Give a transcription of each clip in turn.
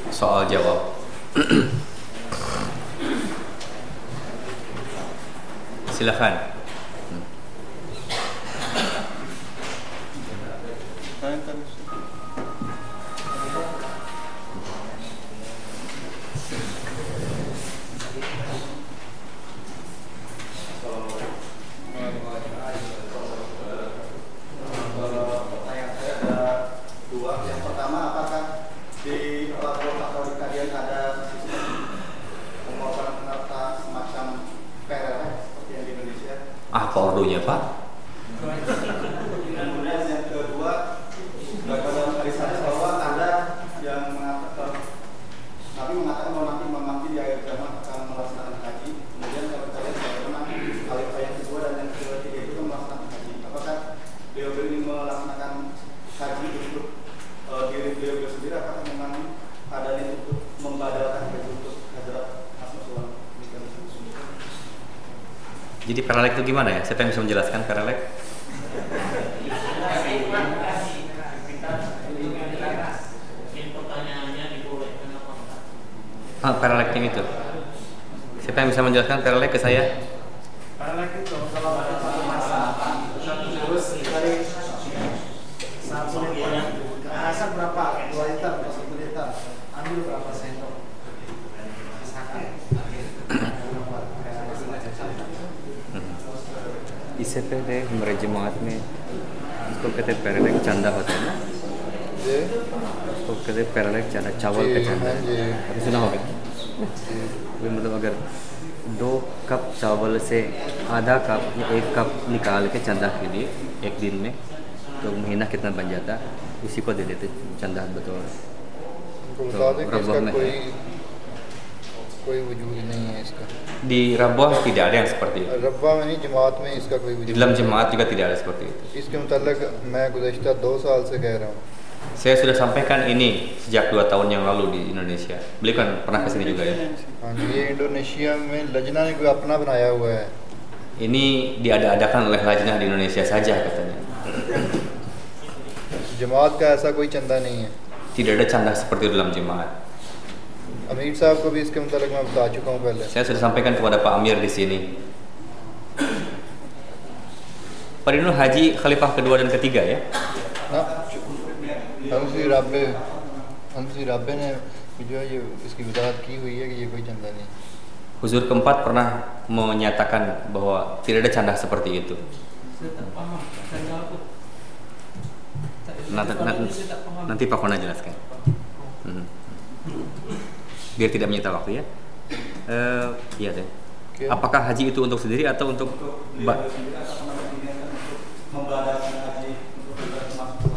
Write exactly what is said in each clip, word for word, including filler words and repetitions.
soal jawab. Silakan. Apa ordonya, Pak? Kemudian yang kedua, dalam hadis hadis bahwa ada yang mengatakan, Nabi mengatakan bahwa nanti memang di akhir zaman akan melaksanakan haji. Kemudian kalau kita lihat bagaimana khalifah yang kedua dan yang ketiga itu melaksanakan haji. Apakah beliau ini melaksanakan haji untuk uh, diri beliau beliau sendiri? Apakah memang adanya untuk membadalkan haji untuk Hadrat Rasulullah? Jadi paralek itu gimana ya? Siapa yang bisa menjelaskan paralek? Ah, paraleknya itu. Siapa yang bisa menjelaskan paralek ke saya? Paralek itu kalau ada satu masa terus dari satu liter ke asap berapa? Dua liter atau satu liter? Ambil berapa sendok? इससे पहले हमारे जमात में इसको कहते हैं पैरालेक चंदा होता है ना, इसको कहते हैं पैरालेक चंदा, चावल का चंदा। अभी सुना होगा। मतलब अगर दो कप चावल से आधा कप या एक कप निकाल के चंदा के लिए एक दिन में, तो महीना कितना बन जाता, उसी को दे देते चंदा बतौर। तो रब्बा में कोई कोई वजूद नहीं है इसका। Di Rabwah tidak ada yang seperti itu. रब्बा में नहीं, जमात में इसका कोई Di वजूद dalam jemaat juga tidak ada seperti itu. इसके मुताल्लिक मैं गुज़श्ता दो साल से कह रहा हूँ। Saya sudah sampaikan ini sejak dua tahun yang lalu di Indonesia. Beliau kan pernah kesini juga ya. हाँ जी, ये इंडोनेशिया में लजना ने कोई अपना बनाया हुआ है। Ini diada-adakan oleh lajnah di Indonesia saja katanya. जमात का ऐसा कोई चंदा नहीं है। Tidak ada canda seperti itu dalam jemaat. अमीर साहब को भी इसके मुताल्लिक मैं बता चुका हूँ पहले। Saya sudah sampaikan kepada Pak Amir di sini. Pak Dino haji khalifah kedua dan ketiga ya. ना हमसी राबे हमसी राबे ने जो है ये इसकी वजाहत की हुई है कि ये कोई चंदा नहीं। Huzur keempat pernah menyatakan bahwa tidak ada canda seperti itu. Nanti, nanti, nanti Pak Kona jelaskan. Hmm. Biar tidak menyita waktu ya. Uh, iya deh. Apakah haji itu untuk sendiri atau untuk ba- membadalkan haji untuk termasuk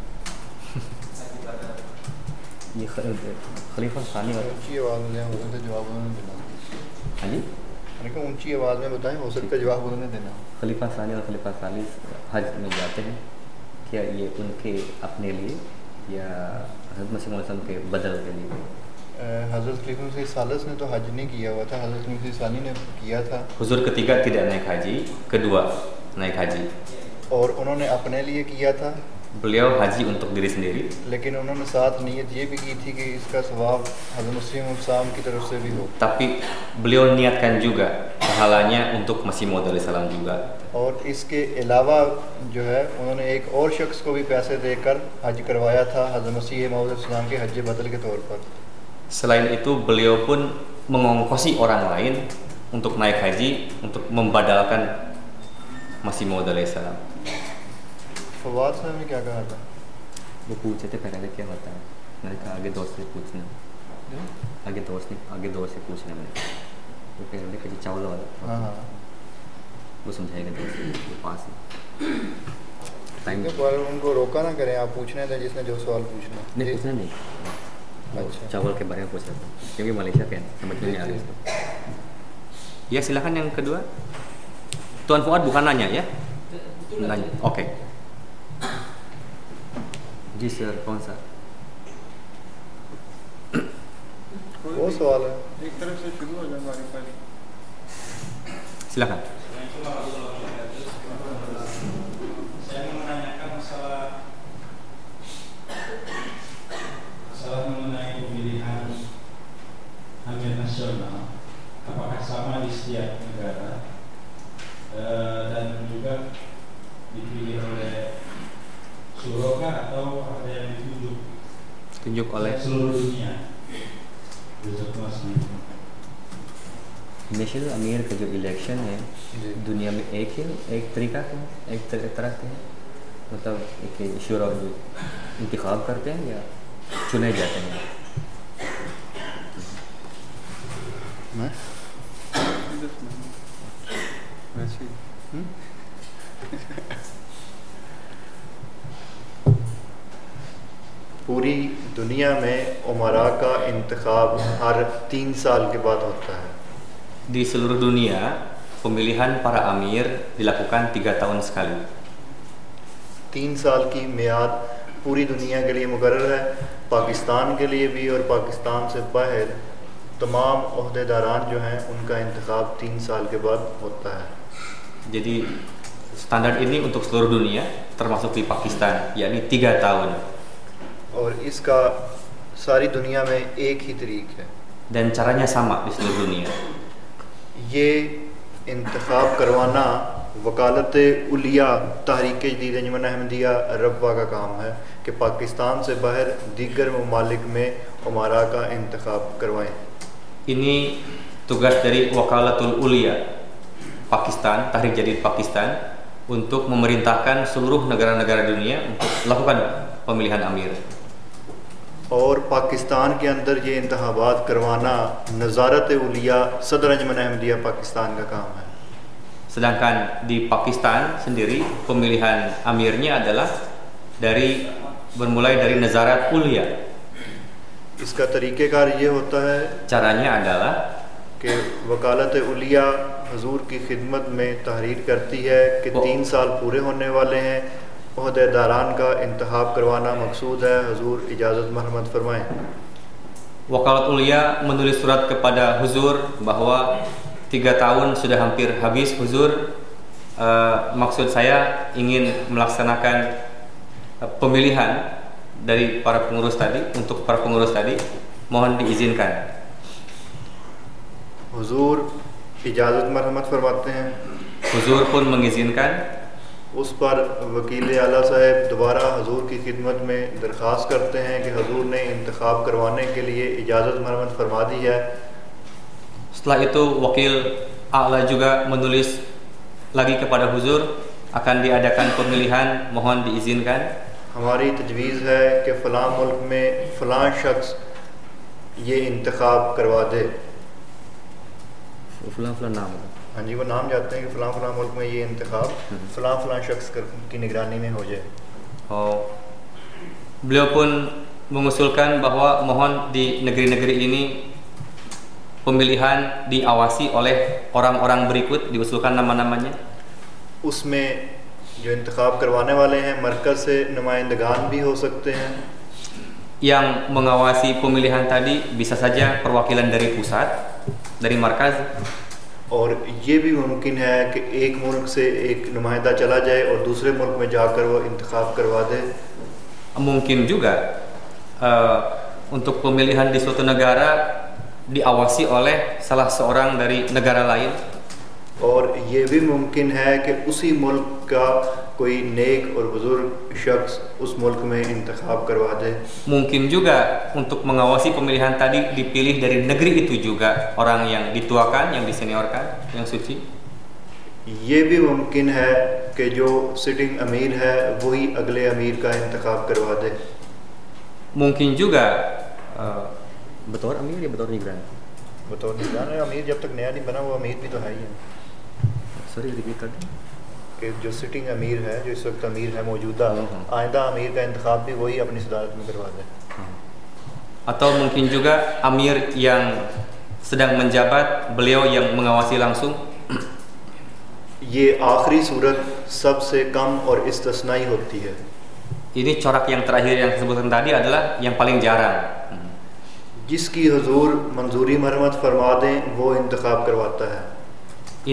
ये खलीफा सानी और ऊंची आवाज़ में हो सकता है जवाब उन्होंने देना। हाँ जी मैंने कहा ऊंची आवाज़ में बताएं, हो सकता है जवाब उन्होंने देना। खलीफा सानी और खलीफा सालिस हज में जाते हैं, क्या ये उनके अपने लिए या हज़रत मसीह मौला सल्लल्लाहु अलैहि वसल्लम के बदल के लिए? हज़रत खलीफा मसीह सालिस ने तो हज नहीं किया हुआ था, हज़रत मसीह सानी ने किया था। Huzur ketiga tidak naik haji, kedua naik haji. और उन्होंने अपने लिए किया था, Beliau haji untuk diri sendiri, लेकिन उन्होंने साथ नीयत ये भी की थी कि इसका सवाब हज़रत मसीह मौला की तरफ से भी हो। tapi beliau niatkan juga pahalanya untuk Masih Maud alaihissalam juga. और इसके अलावा जो है उन्होंने एक और शख्स को भी पैसे देकर हज करवाया था हज़रत मसीह मौद के हज बदल के तौर पर। Selain itu beliau pun mengongkosi orang lain untuk naik haji untuk membadalkan Masih Maud alaihissalam. Fawad साहब ने क्या कहा था? वो पूछे थे पहले क्या होता है, मैंने कहा आगे दोस्त से पूछना, आगे दोस्त ने आगे दोस्त से पूछना मैंने, वो पहले कभी चावल वाला हाँ हाँ वो समझाएगा दोस्त के पास ही टाइम पर उनको रोका ना करें, आप पूछने दें जिसने जो सवाल पूछना। नहीं जी। पूछना नहीं। अच्छा। चावल के बारे में पूछ रहा था क्योंकि मलेशिया पे समझ में नहीं आ रहा इसको। Ya silakan yang kedua. Tuan Fuad bukan nanya ya? Nanya. Oke. जी सर कौन सा? वो सवाल है। एक तरफ से शुरू हो जाए हमारी पहले। Silakan. Saya ingin menanyakan masalah masalah mengenai pemilihan nasional, apakah sama di setiap negara e, dan juga dipilih oleh Suroka atau ada yang ditunjuk tunjuk oleh seluruh dunia? हमेशा तो अमीर का जो इलेक्शन है दुनिया में एक ही एक तरीका है एक तरह से मतलब एक शूरा जो इंतखाब करते हैं या चुने जाते हैं मैं पूरी दुनिया में उमरा का इंतखाब हर तीन साल के बाद होता है. Di seluruh dunia pemilihan para amir dilakukan tiga tahun sekali. तीन साल की मियाद पूरी दुनिया के लिए मुकर्रर है. पाकिस्तान के लिए भी और पाकिस्तान से बाहर तमाम ओहदेदारान जो हैं उनका इंतखाब तीन साल के बाद होता है. Jadi standar ini untuk seluruh dunia termasuk di Pakistan yakni tiga tahun. और इसका सारी दुनिया में एक ही तरीक है. Dan caranya sama di seluruh dunia. ये इंतखाब करवाना वकालत उलिया तहरीक जदीद अंजुमन अहमदिया रब्वा का काम है कि पाकिस्तान से बाहर दीगर ममालिक में उमरा का इंतखाब करवाएं. Ini tugas dari Wakalatul Ulia Pakistan, Tahrik Jadid Pakistan untuk memerintahkan seluruh negara-negara dunia untuk melakukan pemilihan amir. और पाकिस्तान के अंदर ये इंतखाबात करवाना नज़ारत उलिया सदर अंजुमन अहमदिया पाकिस्तान का काम है. Sedangkan di Pakistan sendiri pemilihan amirnya adalah dari bermulai dari Nazarat Ulia. इसका तरीक़ेकार ये होता है Caranya adalah कि वकालत उलिया हुजूर की खिदमत में तहरीर करती है कि तीन साल पूरे होने वाले हैं. ओहदेदारान का इंतखाब करवाना मकसूद है. हुजूर इजाज़त मरहमत फरमाएं. Wakalat Ulia menulis surat kepada Huzur bahwa tiga tahun sudah hampir habis Huzur. Uh, maksud saya ingin melaksanakan uh, pemilihan dari para pengurus tadi. Untuk para pengurus tadi mohon diizinkan. हुजूर इजाज़त मरहमत फरमाते हैं. Huzur pun mengizinkan. उस पर वकील आला साहब दोबारा हुजूर की खिदमत में दरख्वास्त करते हैं कि हुजूर ने इंतखाब करवाने के लिए इजाज़त मरहमत फरमा दी है. Setelah itu wakil A'la juga menulis lagi kepada Huzur akan diadakan pemilihan, mohon diizinkan. हमारी तजवीज़ है कि फ़लाँ मुल्क में फ़लाँ शख्स ये इंतखाब करवा दे. Fulan fulan नाम. हाँ जी, वो नाम जाते हैं कि फ़लाँ फ़लाँ मुल्क में ये इंतखाब फ़लाँ फ़लाँ शख्स की निगरानी में हो जाए. Oh, beliau pun mengusulkan bahwa mohon di negeri-negeri ini pemilihan diawasi oleh orang-orang berikut, diusulkan nama-namanya. उसमें जो इंतखाब करवाने वाले हैं मरकज़ से नुमाइंदगान भी हो सकते हैं. Yang mengawasi pemilihan tadi bisa saja perwakilan dari pusat, dari markaz. और ये भी मुमकिन है कि एक मुल्क से एक नुमाइंदा चला जाए और दूसरे मुल्क में जाकर वो इंतखाब करवा दे. Mungkin juga uh, untuk pemilihan di suatu negara diawasi oleh salah seorang dari negara lain. और ये भी मुमकिन है कि उसी मुल्क का कोई नेक और बुजुर्ग शख्स उस मुल्क में इंतखाब करवा दे. Mungkin juga untuk mengawasi pemilihan tadi dipilih dari negeri itu juga orang yang dituakan, yang diseniorkan, yang suci. ये भी मुमकिन है कि जो सिटिंग अमीर है वही अगले अमीर का इंतखाब करवा दे. Mungkin juga uh, betul amir ya betul nigran. बतौर निगरान अमीर जब तक नया नहीं बना वो अमीर भी तो है ही है. Sorry repeat कर दें. कि जो सिटिंग अमीर है, जो इस वक्त अमीर है मौजूदा, आइंदा अमीर का इंतखाब भी वही अपनी सदारत में करवा दे. Atau mungkin juga amir yang sedang menjabat, beliau yang mengawasi langsung. ये आखिरी सूरत सबसे कम और इस्तिस्नाई होती है. Ini corak yang terakhir yang disebutkan tadi adalah yang paling jarang. जिसकी हुजूर मंजूरी मरहमत फरमा दें वो इंतखाब करवाता है.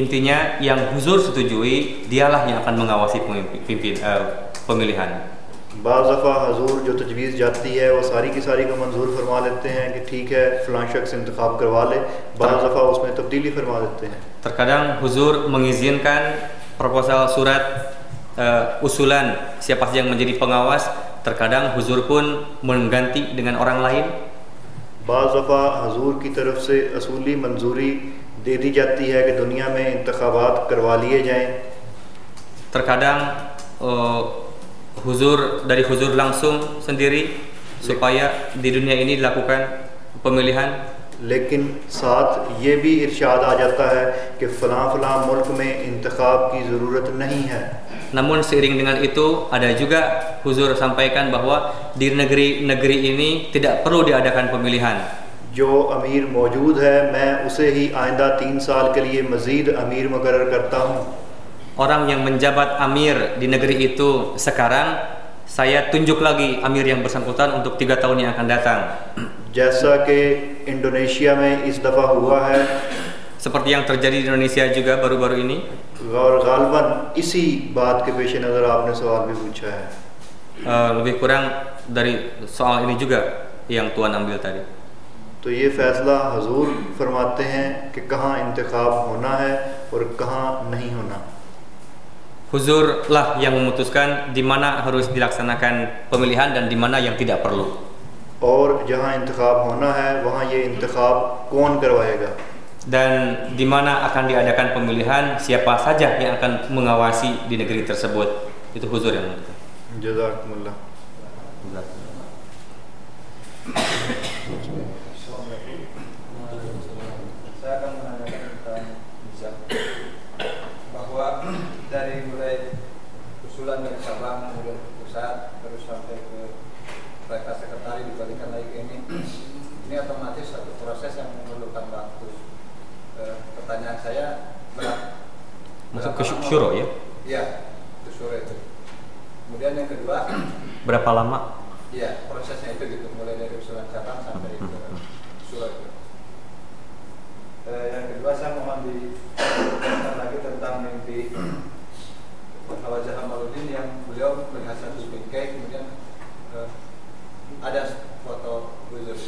Intinya yang Huzur setujui dialah yang akan mengawasi pemimpin, pimpin, uh, pemilihan. बाज़ दफ़ा हजूर जो तजवीज़ जाती है वो सारी की सारी को मंजूर फरमा लेते हैं कि ठीक है फ़लाँ शख्स इंतखाब करवा ले, बाज़ दफ़ा उसमें तब्दीली फरमा देते हैं। Terkadang huzur mengizinkan proposal surat uh, usulan siapa saja yang menjadi pengawas, terkadang huzur pun mengganti dengan orang lain. बाज़ दफ़ा हजूर की तरफ से असूली मंजूरी दे दी जाती है कि दुनिया में इंतखाबात करवा लिए जाएं। Terkadang uh, huzur dari huzur langsung sendiri supaya di dunia ini dilakukan pemilihan. लेकिन साथ ये भी इरशाद आ जाता है कि फ़लाँ फ़लाँ मुल्क में इंतखाब की ज़रूरत नहीं है। Namun seiring dengan itu ada juga huzur sampaikan bahwa di negeri-negeri ini tidak perlu diadakan pemilihan. जो अमीर मौजूद है मैं उसे ही आइंदा तीन साल के लिए मज़ीद अमीर मुकर्रर करता हूँ। Orang yang menjabat amir di negeri itu sekarang, saya tunjuk lagi amir yang bersangkutan untuk tiga tahun yang akan datang. जैसा कि इंडोनेशिया में इस दफ़ा हुआ है, Seperti yang terjadi di Indonesia juga baru-baru ini. और गालबन इसी बात के पेश नज़र आपने सवाल भी पूछा है। Uh, lebih kurang dari soal ini juga yang Tuan ambil tadi. तो ये फ़ैसला हजूर फरमाते हैं कि कहाँ इंतखाब होना है और कहाँ नहीं होना। Huzur lah yang memutuskan di mana harus dilaksanakan pemilihan dan di mana yang tidak perlu. और जहाँ इंतखाब होना है वहाँ ये इंतखाब कौन करवाएगा। Dan di mana akan diadakan pemilihan, siapa saja yang akan mengawasi di negeri tersebut. Itu huzur yang menentukan. जज़ाकुमुल्लाह। Saya akan menanyakan tentang hijab, bahwa dari mulai usulan dari cabang kemudian ke pusat terus sampai ke mereka sekretari dibalikan lagi ke ini, ini otomatis satu proses yang memerlukan waktu. Eh, pertanyaan saya berapa? Masuk ke syuro ya? Iya, ke syuro itu. Kemudian yang kedua, Berapa lama? iya prosesnya itu gitu, mulai dari usulan cabang sampai ke syuro itu. Eh, yang kedua saya mohon dijelaskan lagi tentang mimpi Khawajah Hamaludin yang beliau melihat satu bingkai kemudian eh, ada foto Huzur.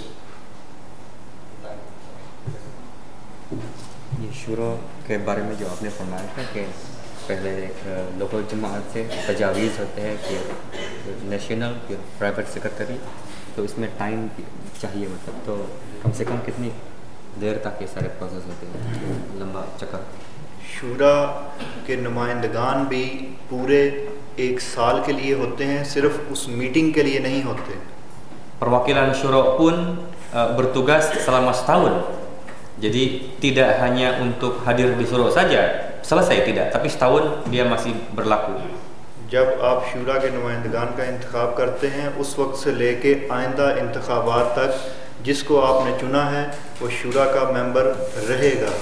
ये शुरू के बारे में जो आपने फरमाया था कि पहले लोकल जमात से तजावीज़ होते हैं कि नेशनल फिर प्राइवेट सेक्रेटरी, तो इसमें टाइम चाहिए, मतलब तो कम से कम कितनी देर तक ये सारे प्रोसेस होते हैं, लंबा चक्कर। शूरा के नुमाइंदगान भी पूरे एक साल के लिए होते हैं, सिर्फ उस मीटिंग के लिए नहीं होते। Perwakilan syuro pun uh, bertugas selama setahun. Jadi tidak hanya untuk hadir di syuro saja, selesai tidak, tapi setahun dia masih berlaku. जब आप शूरा के नुमाइंदगान का इंतखाब करते हैं उस वक्त से लेके आइंदा इंतखाबात तक जिसको आपने चुना है वो शूरा का मेंबर रहेगा।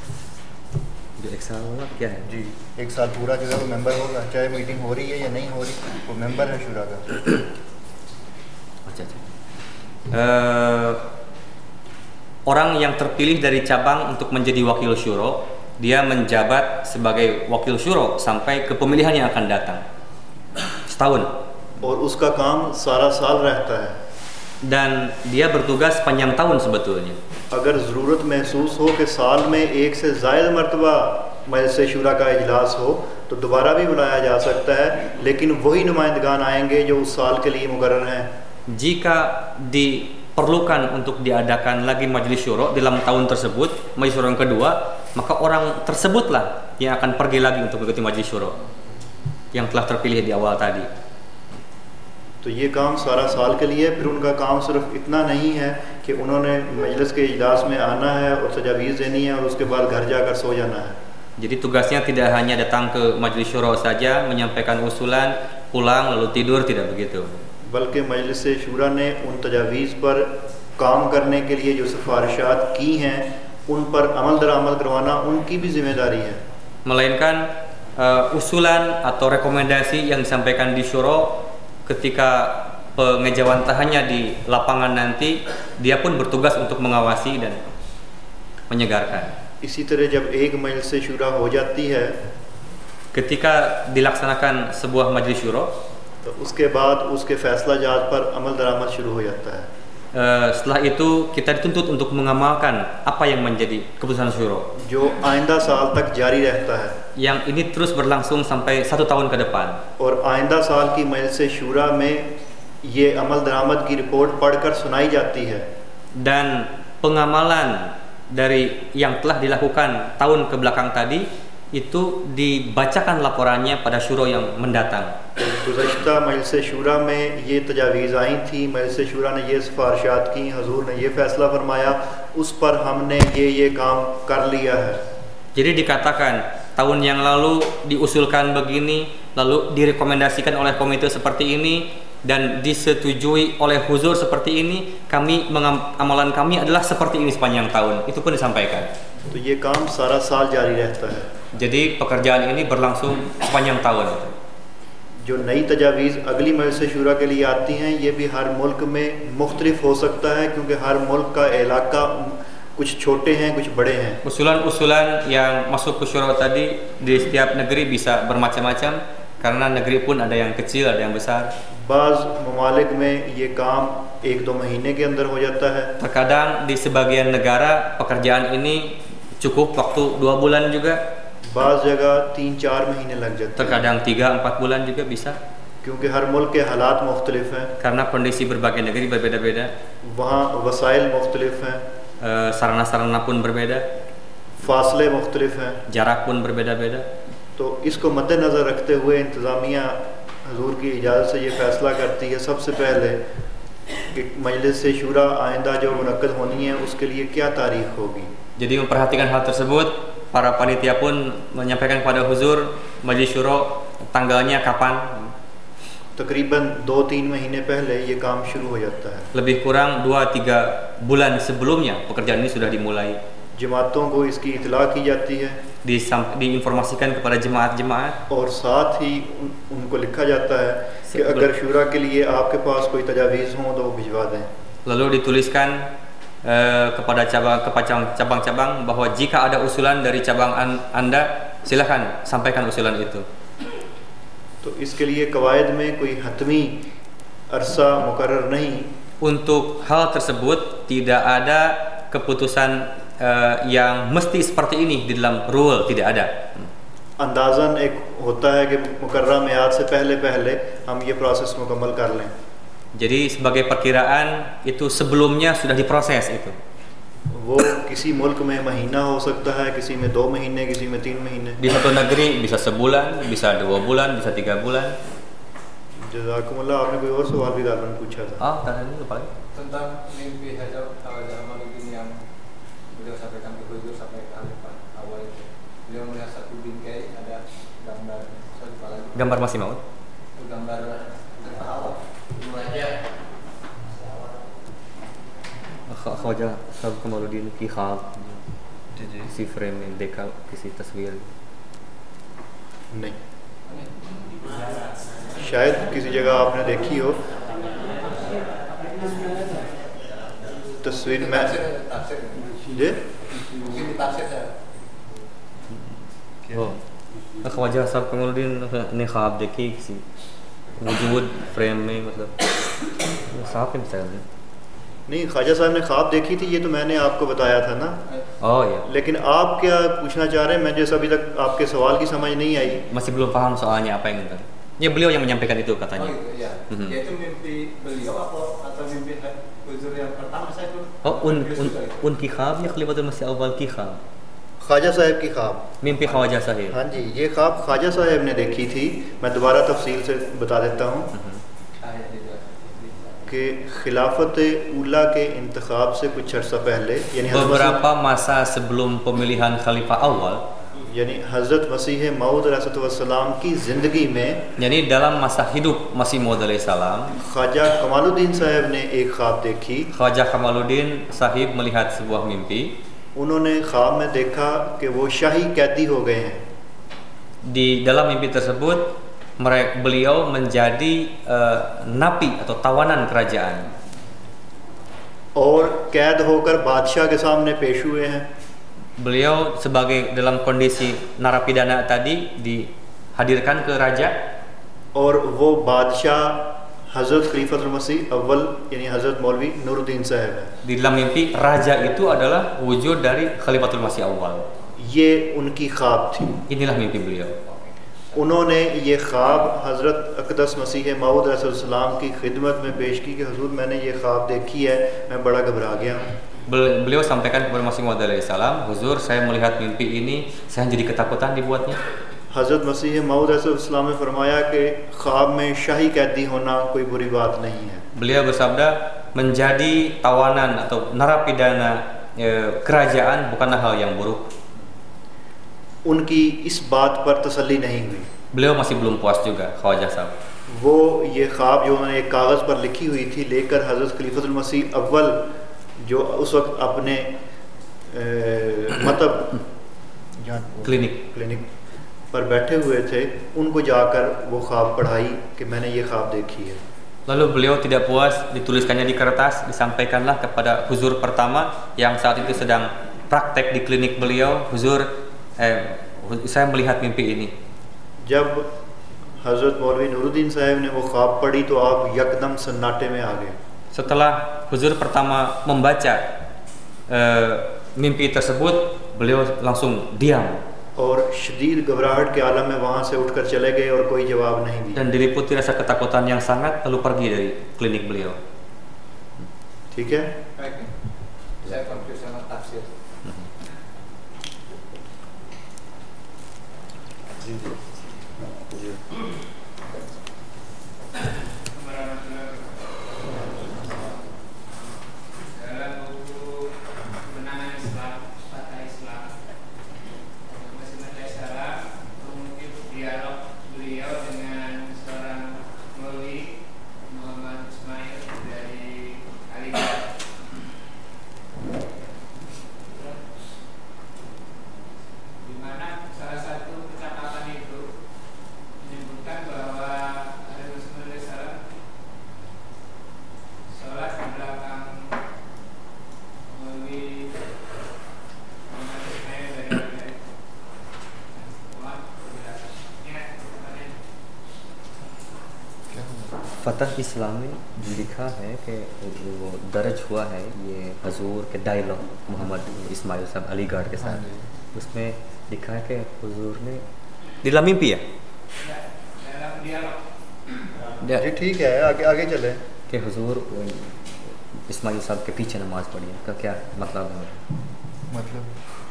जो एक साल होगा क्या है जी, एक साल पूरा जो है वो मेंबर होगा, चाहे मीटिंग हो रही है या नहीं हो रही, वो मेंबर है शूरा का। अच्छा अच्छा uh, orang yang terpilih dari cabang untuk menjadi wakil syuro, dia menjabat sebagai wakil syuro sampai ke pemilihan yang akan datang, setahun. और उसका काम सारा साल रहता है। Dan dia bertugas panjang tahun sebetulnya. अगर ज़रूरत महसूस हो कि साल में एक से ज़ायद मरतबा मजलिस शुरा का इजलास हो तो दोबारा भी बुलाया जा सकता है, लेकिन वही नुमाइंदगान आएंगे जो उस साल के लिए मुकर्रर हैं। Jika diperlukan untuk diadakan lagi majelis syuro dalam tahun tersebut, majelis syuro yang kedua, maka orang tersebutlah yang akan pergi lagi untuk mengikuti majelis syuro yang telah terpilih di awal tadi. तो ये काम सारा साल के लिए, फिर उनका काम सिर्फ इतना नहीं है कि उन्होंने मजलिस के इजलास में आना है और तजावीज़ देनी है और उसके बाद घर जाकर सो जाना है। Jadi tugasnya tidak hanya datang ke majelis syuro saja, menyampaikan usulan, pulang lalu tidur, tidak begitu. बल्कि मजलिस शूरा ने उन तजावीज़ पर काम करने के लिए जो सिफारिशात की हैं उन पर अमल दरामल करवाना उनकी भी जिम्मेदारी है। Melainkan uh, usulan atau rekomendasi yang disampaikan di syuro ketika pengejawantahannya di lapangan nanti, dia pun bertugas untuk mengawasi dan menyegarkan. इसी तरह जब एक मजलिस शूरा हो जाती है, ketika dilaksanakan sebuah majelis syuro, तो उसके बाद उसके फैसला जात पर अमल दरामद शुरू हो जाता है. Uh, setelah itu kita dituntut untuk mengamalkan apa yang menjadi keputusan syuro. जो आइंदा साल तक जारी रहता है. Yang ini terus berlangsung sampai satu tahun ke depan. और आइंदा साल की मजलिस शूरा में ये अमल दरामद की रिपोर्ट पढ़कर सुनाई जाती है. Dan pengamalan dari yang telah dilakukan tahun ke belakang tadi itu dibacakan laporannya pada syuro yang mendatang. गुज़श्ता मजलिस शूरा में ये तजावीज़ आई थी, मजलिस शूरा ने ये सिफारिशात की, हजूर ने ये फ़ैसला फरमाया, उस पर हमने ये ये काम कर लिया है. Jadi dikatakan tahun yang lalu diusulkan begini, lalu direkomendasikan oleh komite seperti ini dan disetujui oleh huzur seperti ini, kami amalan kami adalah seperti ini sepanjang tahun. Itu pun disampaikan. तो ये काम सारा साल जारी रहता है. Jadi pekerjaan ini berlangsung sepanjang tahun. जो नई तजावीज़ अगली मजलिस शूरा के लिए आती हैं, ये भी हर मुल्क में मुख्तलिफ हो सकता है, क्योंकि हर मुल्क का इलाका कुछ छोटे हैं, कुछ बड़े हैं. Usulan-usulan yang masuk ke syuro tadi di setiap negeri bisa bermacam-macam, karena negeri pun ada yang kecil, ada yang besar. बाज़ ममालिक में ये काम एक दो महीने के अंदर हो जाता है. Terkadang di sebagian negara pekerjaan ini cukup waktu dua bulan juga. बाज़ जगह तीन चार महीने लग जाते हैं. Terkadang tiga empat bulan juga bisa. क्योंकि हर मुल्क के हालात मुख्तलिफ हैं. Karena kondisi berbagai negeri berbeda-beda. वहाँ वसाइल मुख्तलिफ हैं. Uh, sarana-sarana pun berbeda. फासले मुख्तलिफ हैं. Jarak pun berbeda-beda. तो इसको मद्देनज़र रखते हुए इंतज़ामिया हजूर की इजाज़त से ये फ़ैसला करती है सबसे पहले कि मजलिस शूरा आइंदा जो मुनक्कद होनी है उसके लिए क्या तारीख़ होगी. Jadi memperhatikan hal tersebut, para panitia pun menyampaikan kepada huzur majlis syuro tanggalnya kapan. तकरीबन दो तीन महीने पहले ये काम शुरू हो जाता है. Lebih kurang dua tiga bulan sebelumnya pekerjaan ini sudah dimulai. जमातों को इसकी इतला की जाती है. Disam, diinformasikan kepada jemaat-jemaat. और साथ ही उन, उनको लिखा जाता है कि अगर शूरा के लिए आपके पास कोई तजावीज़ हों तो वो भिजवा दें. Lalu dituliskan Uh, kepada cabang kepada cabang-cabang bahwa jika ada usulan dari cabang an, anda silakan sampaikan usulan itu. तो इसके लिए कवायद में कोई हतमी अरसा मुकर्रर नहीं. Untuk hal tersebut tidak ada keputusan uh, yang mesti seperti ini di dalam rule, tidak ada. अंदाज़न एक होता है कि मुकर्रर मियाद से पहले पहले हम ये प्रोसेस मुकम्मल कर लें. Jadi sebagai perkiraan itu sebelumnya sudah diproses itu. वो किसी मुल्क में महीना हो सकता है, किसी में दो महीने, किसी में तीन महीने. Di satu negeri bisa sebulan, bisa dua bulan, bisa tiga bulan. जज़ाकुमुल्लाह. आपने कोई और सवाल भी गालिबन पूछा था. Ah, tanya dulu paling. Tentang mimpi Hajar Jamaluddin yang beliau sampaikan ke huzur sampai ke Alifan awal itu. Beliau melihat satu bingkai ada gambar satu kepala. Gambar masih maut. Itu gambar kepala. Khwaja साहब कमालुद्दीन की ख्वाब किसी फ्रेम में देखा, किसी तस्वीर नहीं, शायद किसी जगह आपने देखी हो तस्वीर में. जी oh ख्वाजा साहब कमालुद्दीन ने ख्वाब देखी किसी वजूद फ्रेम में, मतलब साहब के मिसाल नहीं, ख्वाजा साहब ने ख्वाब देखी थी, ये तो मैंने आपको बताया था ना. oh ya. लेकिन आप क्या पूछना चाह रहे हैं? मैं जैसे अभी तक आपके सवाल की समझ नहीं आई. Masih belum paham soalnya apa yang tadi. Ya beliau yang menyampaikan itu katanya. Oh gitu ya. Mm-hmm. Yaitu mimpi beliau atau atau mimpi huzur yang pertama saya itu. Oh un un उनकी ख्वाब या खलीफतुल मसीह अव्वल की ख्वाब? ख्वाजा साहब की ख्वाब. मिम्पी ख्वाजा साहब. हाँ जी, ये ख्वाब ख्वाजा साहब ने देखी थी. मैं दोबारा तफसील से बता देता हूँ कि खिलाफत उला के इंतखाब से कुछ अर्सा पहले, यानी beberapa masa sebelum pemilihan khalifah awal, यानी हज़रत मसीह मऊद अलैहिस्सलाम की ज़िंदगी में, यानी dalam masa hidup Masih Maud alaihissalam, Khwaja कमालुद्दीन साहब ने एक ख्वाब देखी. ख्वाजा कमालुद्दीन साहिब melihat sebuah mimpi. उन्होंने ख्वाब में देखा कि वो शाही कैदी हो गए हैं. Di dalam mimpi tersebut mereka beliau menjadi uh, napi atau tawanan kerajaan. और कैद होकर बादशाह के सामने पेश हुए हैं. Beliau sebagai dalam kondisi narapidana tadi dihadirkan ke raja. और वो बादशाह हज़रत खलीफतुल मसीह अव्वल यानी हज़रत मौलवी नूरुद्दीन साहब है. Di dalam mimpi raja itu adalah wujud dari Khalifatul Masih Awal. ये उनकी ख्वाब थी. Inilah mimpi beliau. उन्होंने ये ख्वाब हज़रत अक़दस मसीह मऊद अलैहिस्सलाम की खिदमत में पेश की कि हुजूर मैंने ये ख्वाब देखी है, मैं बड़ा घबरा गया हूँ. Beliau sampaikan kepada Masih Maud alaihissalam, Huzur, saya melihat mimpi ini, saya jadi ketakutan dibuatnya. हज़रत मसीह मऊद अलैहिस्सलाम ने फरमाया कि ख्वाब में शाही कैदी होना कोई बुरी बात नहीं है. Beliau bersabda, menjadi tawanan atau narapidana e, kerajaan bukanlah hal yang buruk. उनकी इस बात पर तसल्ली नहीं हुई. Beliau masih belum puas juga, Khwaja Sahab. वो ये ख्वाब जो उन्होंने एक कागज़ पर लिखी हुई थी लेकर हज़रत खलीफतुल मसीह अव्वल जो उस वक्त अपने मतलब क्लिनिक क्लिनिक पर बैठे हुए थे, उनको जाकर वो ख्वाब पढ़ाई कि मैंने ये ख्वाब देखी है. Lalu beliau tidak puas, dituliskannya di kertas, disampaikanlah kepada huzur pertama yang saat itu sedang praktek di klinik beliau. Huzur, eh, saya melihat mimpi ini. जब हज़रत मौलवी नूरुद्दीन साहब ने वो ख्वाब पढ़ी तो आप यकदम सन्नाटे में आ गए. Setelah huzur pertama membaca eh, mimpi tersebut, beliau langsung diam. और शदीद घबराहट के आलम में वहाँ से उठकर चले गए और कोई जवाब नहीं दिया. Dan diliputi rasa ketakutan yang sangat, lalu pergi dari klinik beliau. ठीक है. Baik, saya konflik sama tafsir. जी जी जी. Dalam buku Kemenangan Islam, Fatah Islam, Masih Mata Islam mengutip dialog beliau dengan seorang Maulwi Muhammad Ismail dari Aligarh. Di mana salah satu percakapan itu menyebutkan bahwa ada Rasulullah shallallahu alaihi wasallam sholat di belakang Maulwi Muhammad Ismail dari Aligarh. Mohon penjelasannya. फतह इस्लाम में लिखा है कि वो दर्ज हुआ है ये हजूर के डायलॉग मोहम्मद इस्माइल साहब अलीगढ़ के साथ. उसमें लिखा है कि हुजूर ने di dalam mimpi ya? Dalam dialog. जी ठीक है, आगे आगे चले. कि हुजूर इस्माइल साहब के पीछे नमाज पढ़ी है. का क्या मतलब है? मतलब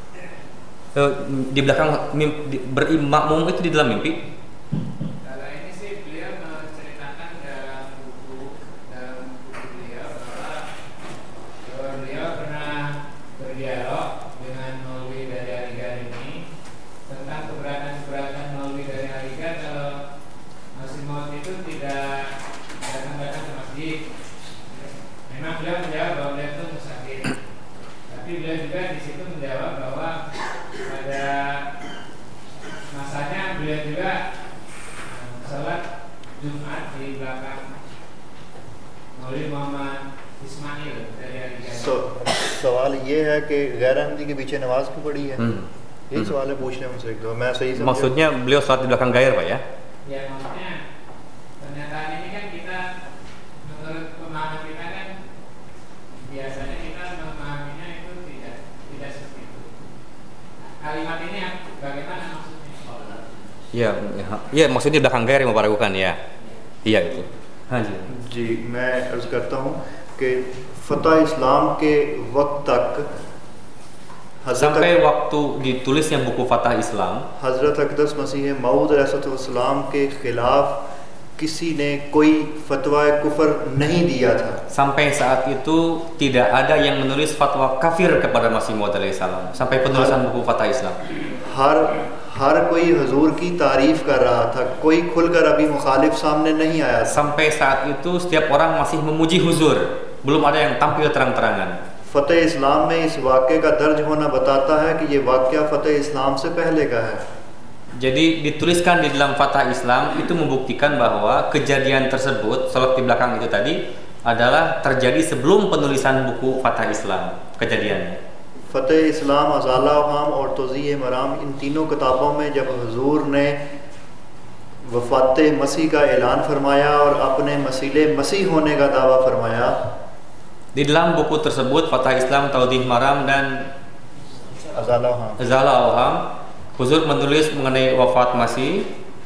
तो di belakang mimpi, berimam itu di dalam mimpi. Kalau ini sih beliau menceritakan dalam buku dalam buku beliau bahwa bahwa beliau pernah berdialog dengan Maulwi dari Aligarh ini tentang keberatan-keberatan Maulwi dari Aligarh kalau Masih Maud itu tidak datang-datang ke masjid. Memang beliau menjawab bahwa beliau itu musafir, tapi beliau juga di situ menjawab bahwa pada masanya beliau juga eh, sholat Jumat di belakang Maulwi Muhammad Ismail dari Aligarh. सो सवाल ये है कि गैर अहमदी के पीछे नमाज क्यों पढ़ी है? Hmm. यही सवाल है पूछने मुझसे एक दो. मैं सही समझा? Maksudnya beliau sholat di belakang gair Pak ya? Ya maksudnya pernyataan ini kan kita menurut pemahaman kita kan biasanya kita memahaminya itu tidak tidak seperti itu. Kalimat ini yang bagaimana maksudnya? Iya, ya, maksudnya di belakang gair yang memperagukan ya. Iya itu. Haji. जी मैं अर्ज़ करता हूँ कि फ़तह इस्लाम के वक्त तक Sampai हज़रत waktu ditulisnya buku Fatah Islam, हज़रत अक़दस मसीह मऊद अलैहिस्सलाम के ख़िलाफ़ किसी ने कोई फतवा कुफर नहीं दिया था. sampai saat itu tidak ada yang menulis fatwa kafir kepada Masih Maud alaihissalam sampai penulisan buku Fatah Islam. हर हर कोई हजूर की तारीफ़ कर रहा था, कोई खुलकर अभी मुखालिफ सामने नहीं आया था. Sampai saat itu setiap orang masih memuji huzur, belum ada yang tampil terang-terangan. फ़तह इस्लाम में इस वाक़े का दर्ज होना बताता है कि ये वाक़या फ़तह इस्लाम से पहले का है. Jadi dituliskan di dalam Fatah Islam itu membuktikan bahwa kejadian tersebut, salat di belakang itu tadi adalah terjadi sebelum penulisan buku Fatah Islam kejadiannya. फ़तह इस्लाम, अज़ाला अफ़हाम और तौज़ीह मराम, इन तीनों किताबों में जब हुजूर ने वफात मसीह का ऐलान फरमाया और अपने मसीले मसीह होने का दावा फरमाया। Di dalam buku tersebut Fatah Islam, Taudih Maram dan अज़ाला Zala Awham, Huzur menulis mengenai wafat Masih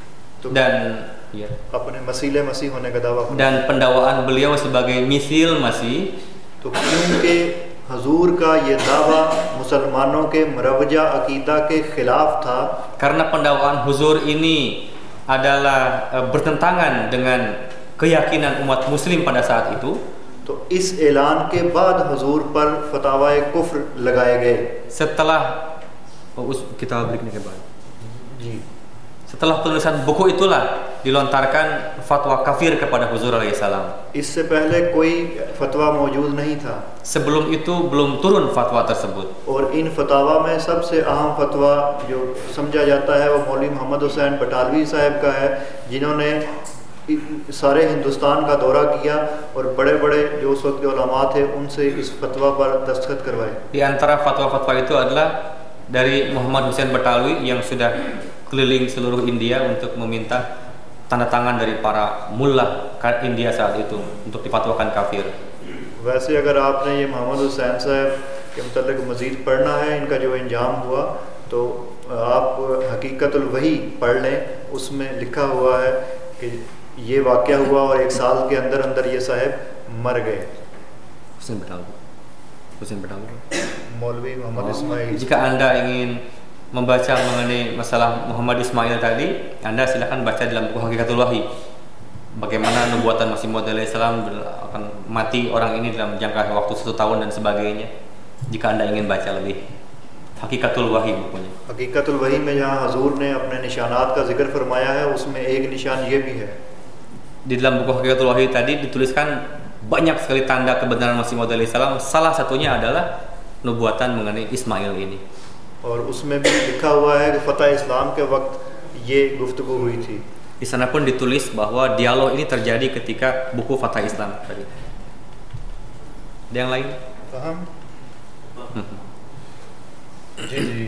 dan ya, अपने मसीले मसीह होने का दावा फरमाया। dan pendawaan beliau sebagai misil Masih. तो क्योंकि हजूर का ये दावा मुसलमानों के मरवजा अकीदा के खिलाफ था, Karena pendawaan Huzur ini adalah e, bertentangan dengan keyakinan umat muslim pada saat itu, तो इस ऐलान के बाद हजूर पर फतावाए कुफ्र लगाए गए। setelah oh, us, kita लिखने के बाद जी setelah penulisan buku itulah dilontarkan fatwa kafir kepada Huzur alaihissalam. इससे पहले कोई फतवा मौजूद नहीं था Sebelum itu belum turun fatwa tersebut. और इन फतावा में सबसे अहम फतवा जो समझा जाता है वो मौलवी मोहम्मद हुसैन बटालवी साहब का है, जिन्होंने सारे हिंदुस्तान का दौरा किया और बड़े बड़े जो उस वक्त के उलमा थे उनसे इस फतवा पर दस्तखत करवाए। Di antara fatwa-fatwa itu adalah dari Muhammad Husain Batawi yang sudah keliling seluruh India untuk meminta tanda tangan dari para mullah India saat itu untuk difatwakan kafir. वैसे अगर आपने ये मोहम्मद हुसैन साहब के मतलब मज़ीद पढ़ना है, इनका जो इंजाम हुआ, तो आप हकीकतुल वही पढ़ लें। उसमें लिखा हुआ है कि ये वाक़या हुआ और एक साल के अंदर अंदर ये साहब मर गए। Husain Batawi. Husain Batawi. मौलवी मोहम्मद Ismail. Jika Anda ingin membaca mengenai masalah Muhammad Ismail tadi, Anda silakan baca dalam buku Hakikatul Wahyi. Bagaimana nubuatan Masih Maud alaihissalam akan mati orang ini dalam jangka waktu satu tahun dan sebagainya. Jika Anda ingin baca lebih Hakikatul Wahyi bukunya. हकीकतुल वही में जहाँ हजूर ने अपने निशानात का जिक्र फरमाया है, उसमें एक निशान ये भी है। Di dalam buku Hakikatul Wahyi tadi dituliskan banyak sekali tanda kebenaran Masih Maud alaihissalam. Salah satunya adalah nubuatan mengenai Ismail ini. और उसमें भी लिखा हुआ है कि फ़तह इस्लाम के वक्त ये गुफ्तगू हुई थी। Di sana pun ditulis bahwa dialog ini terjadi ketika buku Fatah Islam tadi. Ada yang lain? Paham? जी जी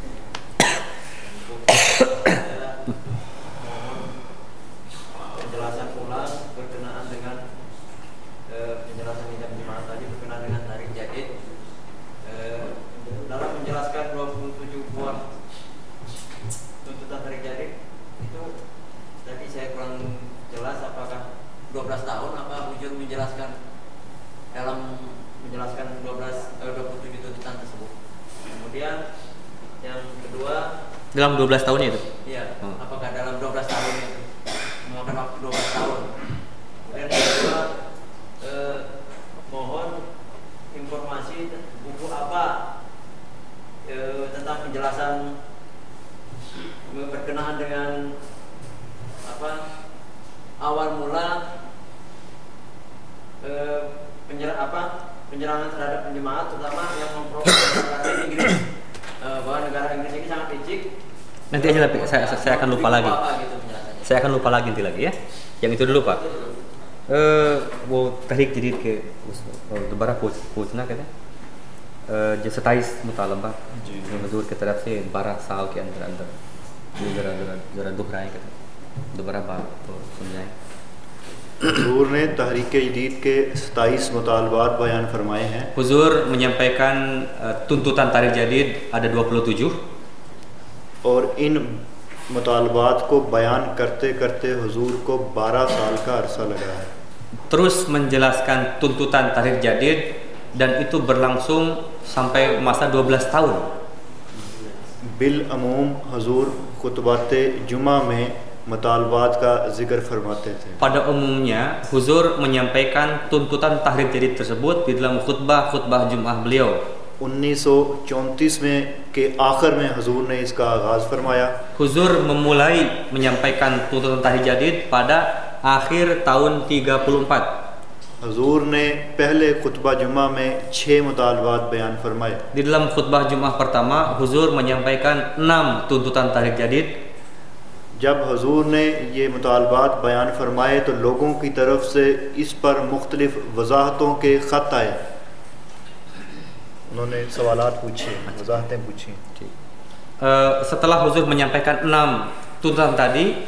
penjelasan ulang berkenaan dengan eh, penjelasan hijab jemaah tadi berkenaan dengan tarik jadid. Eh, dalam menjelaskan dua puluh tujuh buah tuntutan tarik jadid itu tadi saya kurang jelas apakah dua belas tahun apa Hujur menjelaskan dalam menjelaskan dua belas eh, dua puluh tujuh tuntutan tersebut. Kemudian yang kedua Dalam dua belas tahunnya itu? iya, Hmm. apakah dalam dua belas tahun itu memakan waktu dua belas tahun. Kemudian yang kedua eh, mohon informasi buku apa eh, tentang penjelasan berkenaan dengan apa awal mula eh, penyer apa penyerangan terhadap penjemaat, terutama yang memprovokasi Inggris, eh, bahwa negara Inggris ini sangat licik. Nanti aja tapi saya, saya akan lupa lagi. Apa gitu penjelasannya. Saya akan lupa lagi nanti lagi ya. Yang itu dulu Pak. Eh, वो तहरीक जदीद के उस दोबारा पूछना कहते हैं जो सताईस मुतालबा जो हजूर की तरफ से बारह साल के अंदर अंदर ये जरा जरा जरा दोहराएं कहते हैं दोबारा बात तो समझाएं. हजूर ने तहरीक जदीद के सताईस मुतालबात बयान फरमाए हैं. Huzur menyampaikan uh, tuntutan Tahrikh Jadid ada dua puluh tujuh. और इन मुतालबात को बयान करते करते हुजूर को बारह साल का अरसा लगा है. Terus menjelaskan tuntutan Tahrikh Jadid dan itu berlangsung sampai masa dua belas tahun. बिल अमूम हुजूर खुतबाते जुमा में मुतालबात का जिक्र फरमाते थे. Pada umumnya Huzur menyampaikan tuntutan Tahrikh Jadid tersebut di dalam khutbah-khutbah Jumat beliau. उन्नीस सौ चौंतीस में के आखिर में हुजूर ने इसका आगाज़ फरमाया. Huzur memulai menyampaikan tuntutan Tahrikh Jadid pada akhir tahun tiga puluh empat. हुजूर ने पहले खुतबा जुमा में छः मुतालबात बयान फरमाए. Di dalam khutbah Jumat pertama Huzur menyampaikan enam tuntutan Tahrikh Jadid. जब हुजूर ने ये मुतालबात बयान फरमाए तो लोगों की तरफ से इस पर मुख्तलिफ वजाहतों के ख़त आए. उन्होंने सवालात पूछे, वजाहतें पूछी. Uh, setelah Huzur menyampaikan enam tuntutan tadi,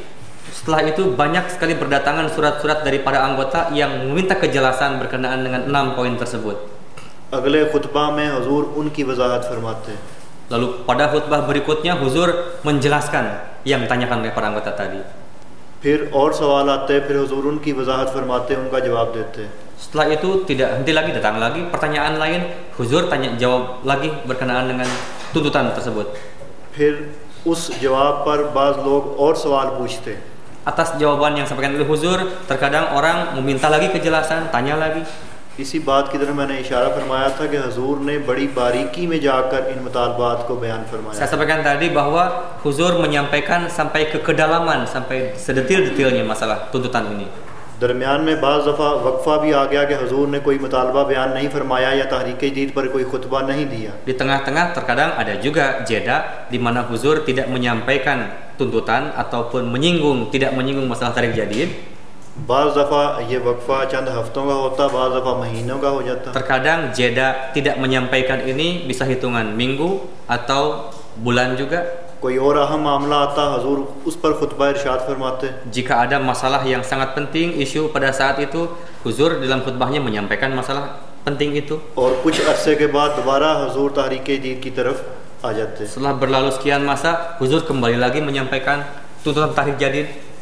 Setelah itu banyak sekali berdatangan surat-surat dari para anggota yang meminta kejelasan berkenaan dengan enam poin tersebut. अगले खुतबा में हुजूर उनकी वजाहत फरमाते हैं. Lalu pada khutbah berikutnya Huzur menjelaskan yang ditanyakan oleh para anggota tadi. फिर और सवाल आते हैं, फिर हुजूर उनकी वजाहत फरमाते हैं, उनका जवाब देते हैं. Setelah itu tidak henti lagi, datang lagi pertanyaan lain, Huzur tanya jawab lagi berkenaan dengan tuntutan tersebut. फिर उस जवाब पर बाज़ लोग और सवाल पूछते हैं. Atas jawaban yang disampaikan oleh Huzur, terkadang orang meminta lagi kejelasan, tanya lagi. इसी बात की तरफ मैंने इशारा फरमाया था कि हुजूर ने बड़ी बारीकी में जाकर इन मुतालबात को बयान फरमाया. Saya sampaikan tadi bahwa Huzur menyampaikan sampai ke kedalaman, sampai sedetil-detilnya masalah tuntutan ini. दरमियान में बाज़ दफ़ा वक्फ़ा भी आ गया कि हुजूर ने कोई मुतालबा बयान नहीं फरमाया या तहरीक जदीद पर कोई खुतबा नहीं दिया. Di tengah-tengah terkadang ada juga jeda di mana Huzur tidak menyampaikan tuntutan ataupun menyinggung, tidak menyinggung masalah tarik jadid. बाज़ दफ़ा ये वक्फ़ा चंद हफ्तों का होता, बाज़ दफ़ा महीनों का हो जाता. Terkadang jeda tidak menyampaikan ini bisa hitungan minggu atau bulan juga. कोई और अहम मामला आता, हुजूर उस पर खुतबा इरशाद फरमाते. Jika ada masalah yang sangat penting, isu pada saat itu, Huzur dalam khutbahnya menyampaikan masalah penting itu. और कुछ अरसे के बाद दोबारा हुजूर तहरीक जदीद की तरफ आ जाते. Setelah berlalu sekian masa, Huzur kembali lagi menyampaikan tuntutan tahrik jadid.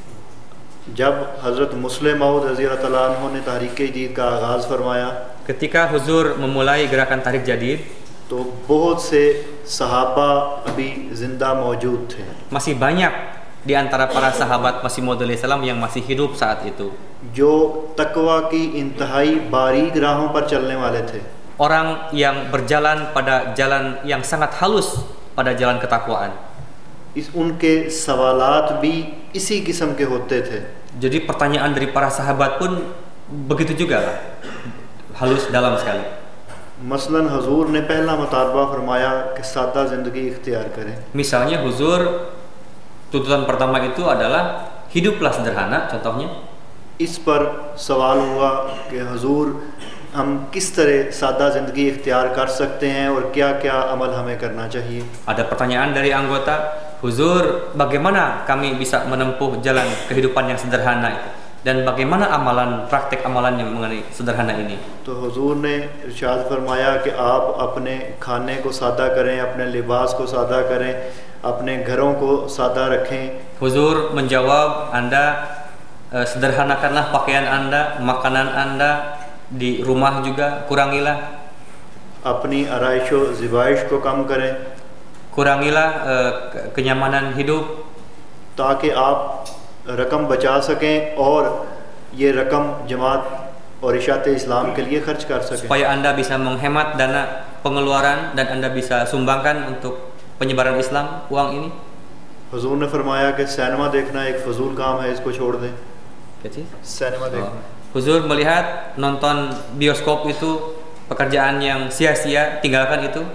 जब हज़रत मुस्लिम मऊद रज़ी अल्लाह तआला अन्हु ने तहरीक जदीद का आगाज़ फरमाया, ketika Huzur memulai gerakan tahrik jadid, तो बहुत से सहाबा अभी जिंदा मौजूद थे. masih banyak di antara para sahabat Masih Maud alaihi salam yang masih hidup saat itu. जो तकवा की इंतहाई बारीक राहों पर चलने वाले थे. Orang yang berjalan pada jalan yang sangat halus, pada jalan ketakwaan. इस उनके सवालात भी इसी किस्म के होते थे. Jadi pertanyaan dari para sahabat pun begitu juga lah, halus dalam sekali. मसलन हुजूर ने पहला मुतालबा फरमाया कि सादा ज़िंदगी इख्तियार करें. Misalnya Huzur, tuntutan pertama itu adalah hiduplah sederhana, contohnya. इस पर सवाल हुआ कि हुजूर हम किस तरह सादा ज़िंदगी इख्तियार कर सकते हैं और क्या क्या अमल हमें करना चाहिए. Ada pertanyaan dari anggota, Huzur, bagaimana kami bisa menempuh jalan kehidupan yang sederhana itu? Dan bagaimana amalan, praktek amalan yang mengenai sederhana ini? तो हुजूर ने इरशाद फरमाया कि आप अपने खाने को सादा करें, अपने लिबास को सादा करें, अपने घरों को सादा रखें. Huzur menjawab, Anda eh, sederhanakanlah pakaian Anda, makanan Anda, di rumah juga kurangilah. अपनी आराइश व ज़िबाइश को कम करें. Kurangilah eh, kenyamanan hidup. ताकि आप रकम बचा सकें और ये रकम जमात और इशात इस्लाम के लिए खर्च कर सकें. Supaya Anda bisa menghemat dana pengeluaran dan Anda bisa sumbangkan untuk penyebaran Islam uang ini. हुजूर ने फरमाया कि सिनेमा देखना एक फजूल काम है, इसको छोड़ दें. सिनेमा देखना. Huzur melihat nonton bioskop itu pekerjaan yang sia-sia, tinggalkan itu.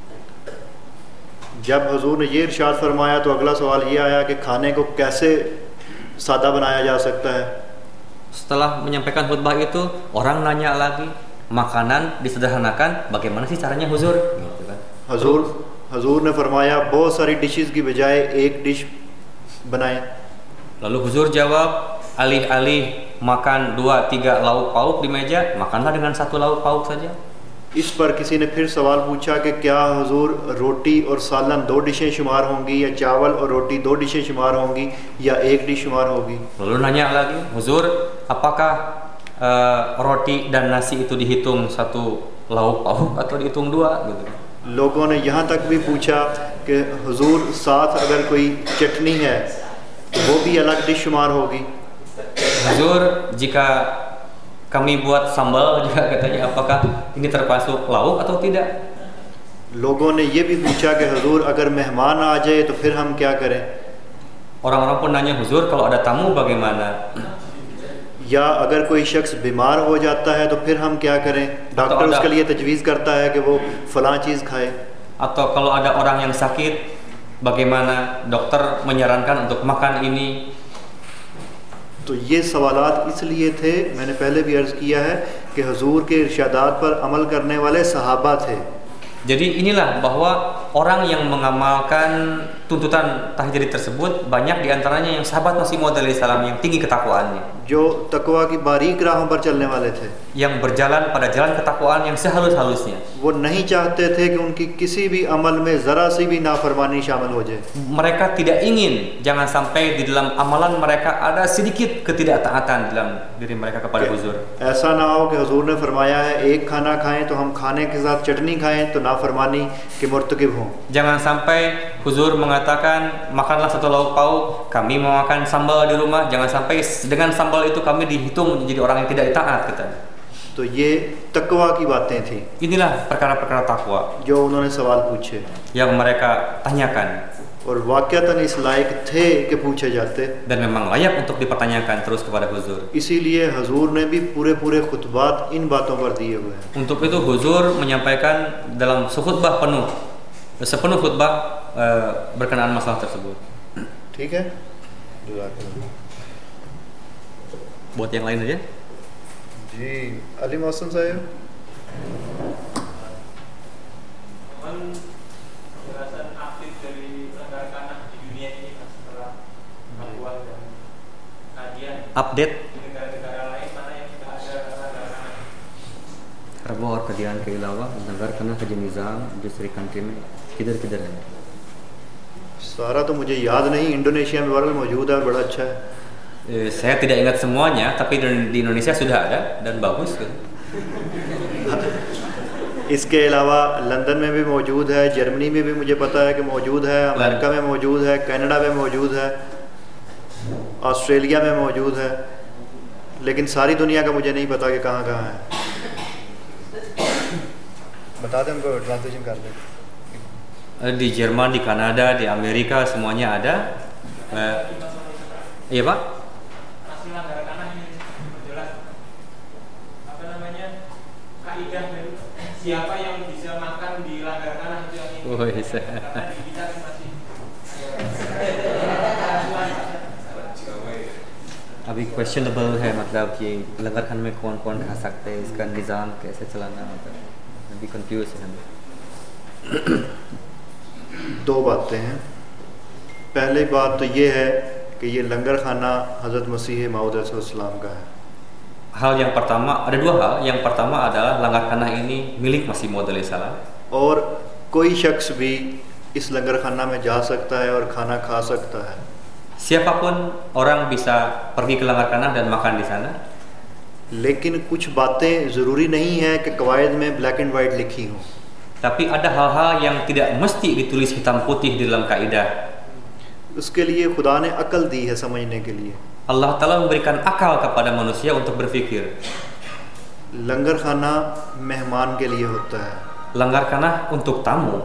जब हुजूर ने ये इरशाद फरमाया तो अगला सवाल ये आया कि खाने को कैसे सादा बनाया जा सकता है. Setelah menyampaikan khutbah itu, orang nanya lagi, makanan disederhanakan, bagaimana sih caranya Huzur? Gitu kan. हुजूर हुजूर ने फरमाया बहुत सारी डिशेस की बजाय एक डिश बनाएं. Lalu Huzur jawab, alih-alih makan dua tiga lauk pauk di meja, makanlah dengan satu lauk pauk saja. इस पर किसी ने फिर सवाल पूछा कि क्या हुजूर रोटी और सालन दो डिशें शुमार होंगी या चावल और रोटी दो डिशें शुमार होंगी या एक डिश शुमार होगी. Lalu nanya lagi, Huzur, apakah uh, roti dan nasi itu dihitung satu lauk pauk atau dihitung dua gitu. लोगों ने यहाँ तक भी पूछा कि हुजूर साथ अगर कोई चटनी है तो वो भी अलग डिश शुमार होगी. Huzur, jika kami buat sambal juga katanya, apakah ini termasuk lauk atau tidak? लोगों ने ये भी पूछा कि हुजूर अगर मेहमान आ जाए तो फिर हम क्या करें. Orang-orang pun nanya, Huzur, kalau ada tamu bagaimana? या अगर कोई शख्स बीमार हो जाता है तो फिर हम क्या करें. डॉक्टर उसके लिए तजवीज़ करता है कि वो फलां चीज़ खाए. Atau kalau ada orang yang sakit, bagaimana dokter menyarankan untuk makan ini? तो ये सवालात इसलिए थे, मैंने पहले भी अर्ज़ किया है कि हुजूर के इरशादात पर अमल करने वाले सहाबा थे. Jadi inilah bahwa orang yang mengamalkan tuntutan tahajud tersebut banyak diantaranya yang sahabat Masih Maud alaihissalam yang tinggi ketakwaannya, जो तकवा की बारीक राहों पर चलने वाले थे, yang berjalan pada jalan ketakwaan yang sehalus-halusnya. वो नहीं चाहते थे कि उनकी किसी भी अमल में ज़रा सी भी नाफरमानी शामिल हो जाए. Mereka tidak ingin jangan sampai di dalam amalan mereka ada sedikit ketidaktaatan dalam diri mereka kepada huzur. ऐसा ना हो कि हुजूर ने फरमाया है एक खाना खाएं तो हम खाने के साथ चटनी खाएं तो नाफरमानी के मुर्तकिब हों. Jangan sampai huzur mengatakan makanlah satu lauk pauk, kami mau makan sambal di rumah, jangan sampai dengan sambal itu kami dihitung menjadi orang yang tidak taat katanya. तो ये तकवा की बातें थी. Inilah perkara-perkara takwa जो उन्होंने सवाल पूछे yang mereka tanyakan और वाक़तन इस लायक थे कि पूछे जाते. dan memang layak untuk dipertanyakan terus kepada huzur. इसीलिए हुजूर ने भी पूरे पूरे खुतबात इन बातों पर दिए हुए हैं. Untuk itu huzur menyampaikan dalam sekhutbah penuh, sepenuh khutbah uh, berkenaan masalah tersebut. ठीक है. Buat yang lain aja. जी अली मोहसिन साहब. Penjelasan aktif dari pelanggar tanah di dunia ini setelah Papua dan kajian Update di negara-negara lain mana yang sudah ada pelanggar tanah. रबा और कदियान के अलावा नगर कना का जो निज़ाम दूसरी कंट्री में किधर किधर है? सारा तो मुझे याद नहीं. इंडोनेशिया में बहरहाल मौजूद है, बड़ा अच्छा है. Eh, saya tidak ingat semuanya, tapi di Indonesia sudah ada dan bagus. इसके अलावा लंदन में भी मौजूद है, जर्मनी में भी मुझे पता है कि मौजूद है, अमेरिका में मौजूद है, कनाडा में मौजूद है, ऑस्ट्रेलिया में मौजूद है, लेकिन सारी दुनिया का मुझे नहीं पता कि कहाँ कहाँ है. बता दें उनको, ट्रांसलेशन कर दें. Di Jerman, di Kanada, di Amerika semuanya ada. Eh, iya Pak? Masih langgar tanah ini berjelas apa namanya kaidah dari siapa yang bisa makan di langgar tanah itu yang ini. Oh, iya. Karena di kita kan masih अभी questionable है, मतलब कि लंगर खाने में कौन कौन खा सकते हैं, इसका निज़ाम कैसे चलाना होता है, अभी कंफ्यूज है हम. दो बातें हैं. पहली बात तो ये है कि ये लंगर खाना हज़रत मसीह मौऊद अलैहिस्सलाम का है. Hal yang pertama, ada dua hal. Yang pertama adalah langgar tanah ini milik Masih Maud alaihissalam. और कोई शख्स भी इस लंगर खाना में जा सकता है और खाना खा सकता है. Siapapun orang bisa pergi ke langgar tanah dan makan di sana. लेकिन कुछ बातें ज़रूरी नहीं है कि कवायद में ब्लैक एंड वाइट लिखी हों. Tapi ada hal-hal yang tidak mesti ditulis hitam putih di dalam kaidah. उसके लिए खुदा ने अकल दी है समझने के लिए. Allah Ta'ala memberikan akal kepada manusia untuk berpikir. लंगर खाना मेहमान के लिए होता है. Langgar tanah untuk tamu.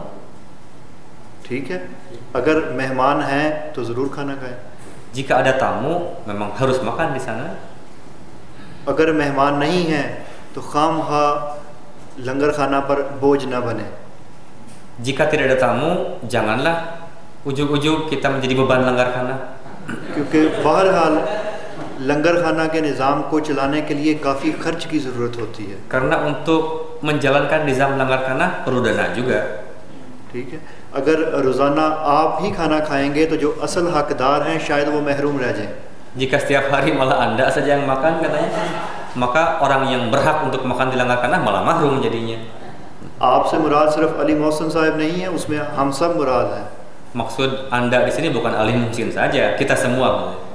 ठीक है. अगर मेहमान हैं तो ज़रूर खाना खाएं. Jika ada tamu, memang harus makan di sana. अगर मेहमान नहीं हैं तो खामखा लंगर खाना पर बोझ न बने. Jika tidak ada tamu, janganlah ujug-ujug kita menjadi beban langgar tanah. क्योंकि बहरहाल लंगर खाना के निज़ाम को चलाने के लिए काफ़ी खर्च की ज़रूरत होती है. Karena untuk menjalankan nizam langgar tanah perlu dana juga. ठीक है. अगर रोज़ाना आप ही खाना खाएंगे तो जो असल हकदार हैं शायद वो महरूम रह जाएं. Jika setiap hari malah Anda saja yang makan katanya, maka orang yang berhak untuk makan di langgar tanah malah mahrum jadinya. आपसे मुराद सिर्फ अली मोहसिन साहब नहीं है, उसमें हम सब मुराद हैं. Maksud Anda di sini bukan Ali Muhsin saja, kita semua.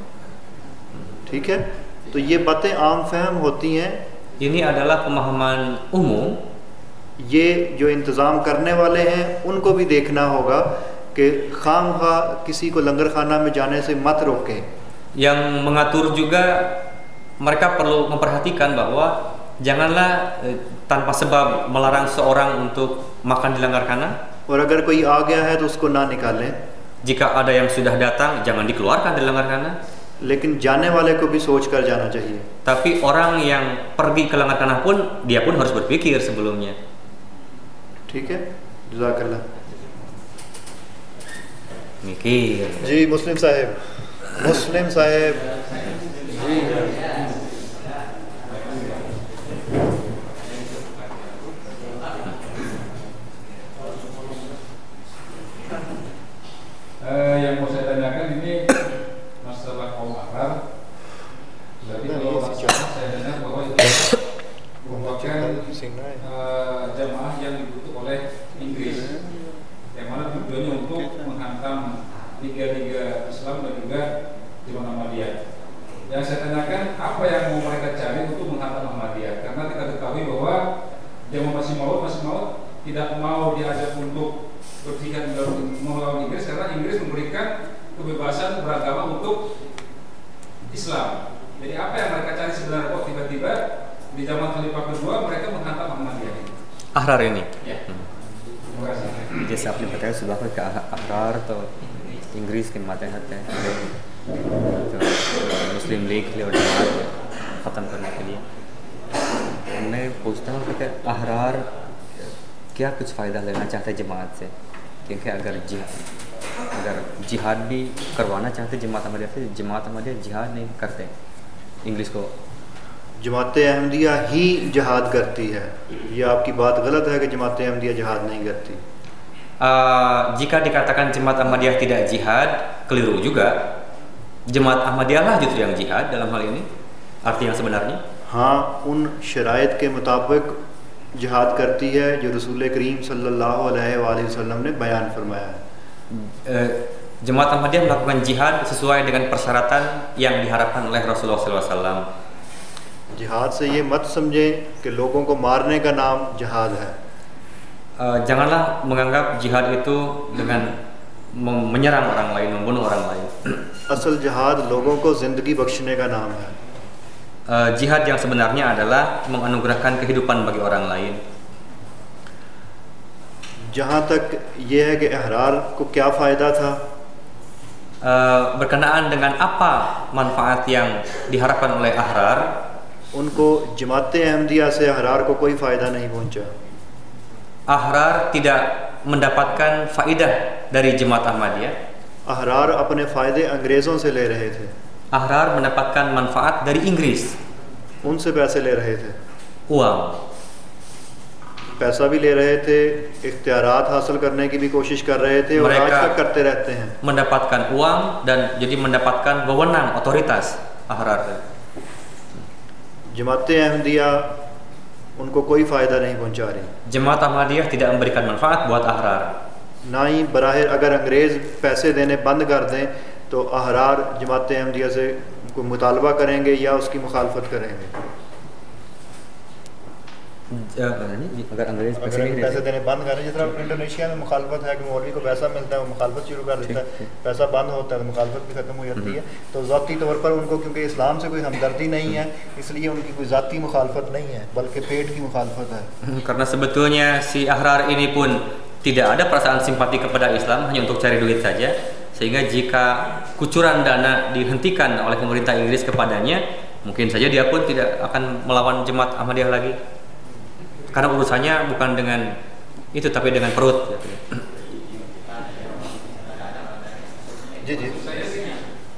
ठीक है. तो ये बातें आम फहम होती हैं. Ini adalah pemahaman umum. ये जो इंतज़ाम करने वाले हैं उनको भी देखना होगा कि खामखा किसी को लंगर खाना में जाने से मत रोकें. Yang mengatur juga mereka perlu memperhatikan bahwa janganlah eh, tanpa sebab melarang seorang untuk makan di langgar tanah. और अगर कोई आ गया है तो उसको ना निकालें. Jika ada yang sudah datang, jangan dikeluarkan dari langgar tanah. लेकिन जाने वाले को भी सोच कर जाना चाहिए. Tapi orang yang pergi ke langgar tanah pun dia pun harus berpikir sebelumnya. ठीक है. जज़ाकल्लाह. Mikir. जी मुस्लिम साहब. मुस्लिम साहब. जी. tanyakan ini masalah kaum Arab. Berarti kalau masalah saya dengar bahwa itu merupakan uh, jamaah yang dibentuk oleh Inggris, yang mana tujuannya untuk menghantam liga-liga Islam dan juga Jemaah Ahmadiyah. Yang saya tanyakan, apa yang mau mereka cari untuk menghantam Ahmadiyah? Karena kita ketahui bahwa Jamaah Masih Maud, Masih Maud tidak mau diajak untuk berjihad melawan Inggris karena Inggris memberikan kebebasan beragama untuk Islam. Jadi apa yang mereka cari sebenarnya kok tiba-tiba di zaman Khalifah kedua mereka menghantam Ahmadiyah? Ahrar ini. Ya. Terima kasih. जैसे आपने बताया सुबह को कि अहरार तो इंग्लिश के मातहत है तो मुस्लिम लीग के लिए और जमात ख़त्म करने के लिए मैं पूछता हूँ कि अहरार क्या कुछ फ़ायदा लेना चाहते हैं जमात से, क्योंकि अगर जिहाद अगर जिहाद भी करवाना चाहते जमात अहमदिया से, जमात अहमदिया जिहाद नहीं करते इंग्लिश को। जमात अहमदिया ही जिहाद करती है, ये आपकी बात गलत है कि जमात अहमदिया जिहाद नहीं करती। Uh, jika dikatakan Jemaat Ahmadiyah tidak jihad, keliru juga. Jemaat Ahmadiyah lah justru yang jihad dalam hal ini, arti yang sebenarnya. हाँ, उन शराइत के मुताबिक जिहाद करती है जो रसूल करीम सल्लल्लाहु अलैहि वसल्लम ने बयान फरमाया है। Uh, Jemaat Ahmadiyah melakukan jihad sesuai dengan persyaratan yang diharapkan oleh Rasulullah shallallahu alaihi wasallam. जिहाद से ये मत समझें कि लोगों को मारने का नाम जिहाद है। Uh, janganlah menganggap jihad itu dengan menyerang orang lain, membunuh orang lain. असल जिहाद लोगों को ज़िंदगी बख्शने का नाम है। Uh, jihad yang sebenarnya adalah menganugerahkan kehidupan bagi orang lain. जहाँ तक ये है कि अहरार को क्या फ़ायदा था, uh, berkenaan dengan apa manfaat yang diharapkan oleh Ahrar, उनको जमात अहमदिया से अहरार को कोई फ़ायदा नहीं पहुँचा। Ahrar tidak mendapatkan faidah dari Jemaat Ahmadiyah. Ahrar अपने फ़ायदे अंग्रेज़ों से ले रहे थे। Ahrar mendapatkan manfaat dari Inggris, उनसे पैसे ले रहे थे, uang. पैसा भी ले रहे थे, इख्तियारात हासिल करने की भी कोशिश कर रहे थे और आज Mereka तक करते रहते हैं। mendapatkan uang dan jadi mendapatkan wewenang, otoritas Ahrar. जमात अहमदिया उनको कोई फ़ायदा नहीं पहुंचा रही। Jemaat Ahmadiyah tidak memberikan manfaat buat Ahrar. ना ही बराह अगर अंग्रेज़ पैसे देने बंद कर दें तो अहरार जमात अहमदिया से कोई मुतालबा करेंगे या उसकी मुखालफत करेंगे। अगर अंग्रेज पैसे अगर नहीं पैसे देते, देने बंद करें, जिस तरह इंडोनेशिया में मुखालफत है कि मौलवी को पैसा मिलता है वो मुखालफत शुरू कर देता है, पैसा बंद होता है तो मुखालफत भी ख़त्म हो जाती है। तो ज़ाती तौर पर उनको क्योंकि इस्लाम से कोई हमदर्दी नहीं है इसलिए उनकी कोई ज़ाती मुखालफत नहीं है बल्कि पेट की मुखालफत है। karena sebetulnya si Ahrar ini pun tidak ada perasaan simpati kepada Islam, hanya untuk cari duit saja. Sehingga jika kucuran dana dihentikan oleh pemerintah Inggris kepadanya, mungkin saja dia pun tidak akan melawan Jemaat Ahmadiyah lagi. Karena urusannya bukan dengan itu tapi dengan perut. जी जी Saya sini,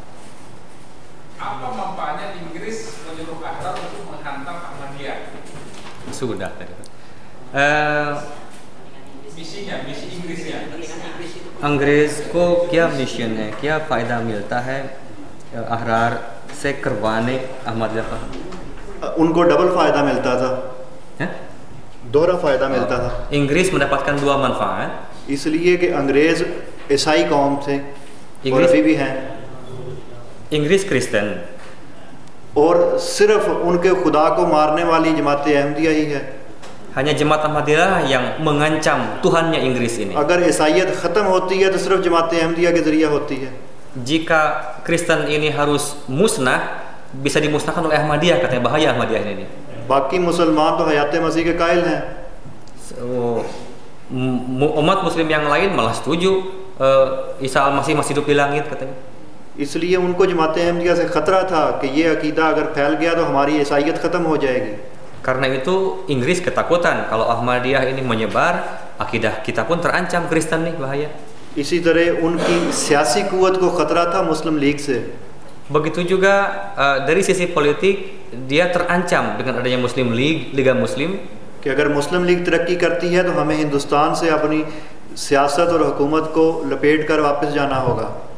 apa manfaatnya Inggris menyuruh Ahrar untuk menghantam Ahmadiyah? Sudah tadi. Uh, Misinya, misi Inggrisnya. अंग्रेज को क्या मिशन है, क्या फ़ायदा मिलता है अहरार से करवाने अहमदिया का? उनको डबल फ़ायदा मिलता था, है? दोहरा फ़ायदा मिलता था। Inggris mendapatkan dua manfaat. इसलिए कि अंग्रेज़ ईसाई कौम थे और इंग्लिश- अभी भी हैं Inggris Kristen, और सिर्फ उनके खुदा को मारने वाली जमात अहमदिया ही है। hanya Jemaat Ahmadiyah yang mengancam Tuhannya Inggris ini. अगर ईसाइयत ख़त्म होती है तो सिर्फ जमात अहमदिया के ज़रिए होती है। Jika Kristen ini harus musnah, bisa dimusnahkan oleh Ahmadiyah, katanya bahaya Ahmadiyah ini. बाकी मुसलमान तो हयात मसीह के कायल हैं। So, m- umat Muslim yang lain malah setuju uh, Isa Al-Masih masih hidup di langit, katanya. इसलिए उनको जमात अहमदिया से ख़तरा था कि ये अकीदा अगर फैल गया तो हमारी ईसाइयत ख़त्म हो जाएगी। Karena itu Inggris ketakutan kalau Ahmadiyah ini menyebar, akidah kita pun terancam, Kristen nih bahaya. इसी तरह उनकी सियासी कुव्वत को ख़तरा था मुस्लिम लीग से। Begitu juga uh, dari sisi politik dia terancam dengan adanya Muslim League, Liga Muslim. कि अगर मुस्लिम लीग तरक्की करती है तो हमें हिंदुस्तान से अपनी सियासत और हुकूमत को लपेट कर वापस जाना होगा।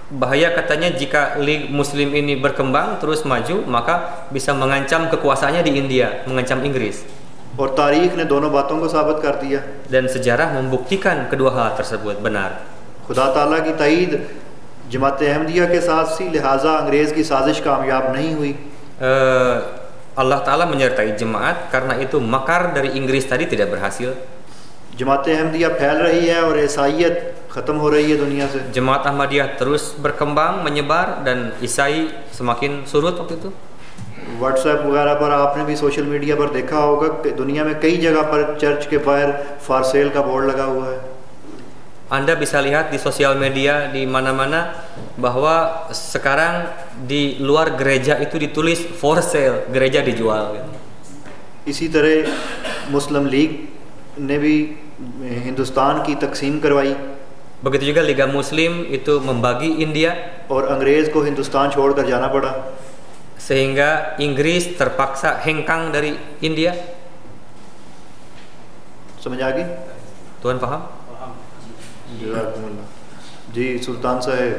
bahaya katanya jika Lig Muslim ini berkembang terus maju maka bisa mengancam kekuasaannya di India, mengancam Inggris. और तारीख ने दोनों बातों को साबित कर दिया. Dan sejarah membuktikan kedua hal tersebut benar. खुदा ताला की ताईद जमात अहमदिया के साथ सी, लिहाजा अंग्रेज़ की साजिश कामयाब नहीं हुई. Uh, Allah Ta'ala menyertai jemaat, karena itu makar dari Inggris tadi tidak berhasil. जमात अहमदिया फैल रही है और ईसाईयत ख़त्म हो रही है दुनिया से. Jemaat Ahmadiyah terus berkembang, menyebar, dan Isai semakin surut waktu itu. WhatsApp वगैरह पर आपने भी सोशल मीडिया पर देखा होगा कि दुनिया में कई जगह पर चर्च के बाहर फॉर सेल का बोर्ड लगा हुआ है. Anda bisa lihat di sosial media di mana-mana bahwa sekarang di luar gereja itu ditulis for sale, gereja dijual. इसी तरह मुस्लिम लीग ने भी हिंदुस्तान की तकसीम करवाई. Begitu juga Liga Muslim itu membagi India. और अंग्रेज़ को हिंदुस्तान छोड़कर जाना पड़ा. Sehingga Inggris terpaksa hengkang dari India. समझ आ गई? Tuhan paham? जी सुल्तान साहब.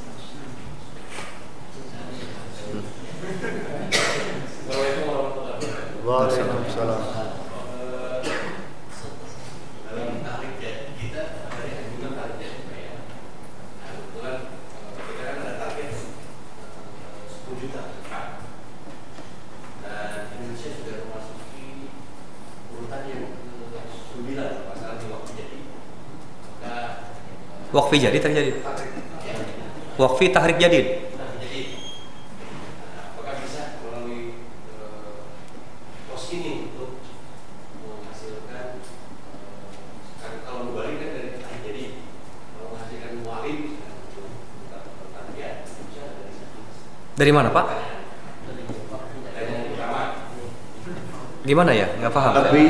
वालेकुम सलाम. Wakfi Jadid terjadi. Wakfi Tahrik Jadid. Apakah bisa melalui pos ini untuk menghasilkan, kalau mubalik kan dari Tahrik Jadid, kalau menghasilkan mualim untuk pertanian bisa dari sana. Dari mana Pak? Dari yang utama. Gimana ya? Nggak paham. अभी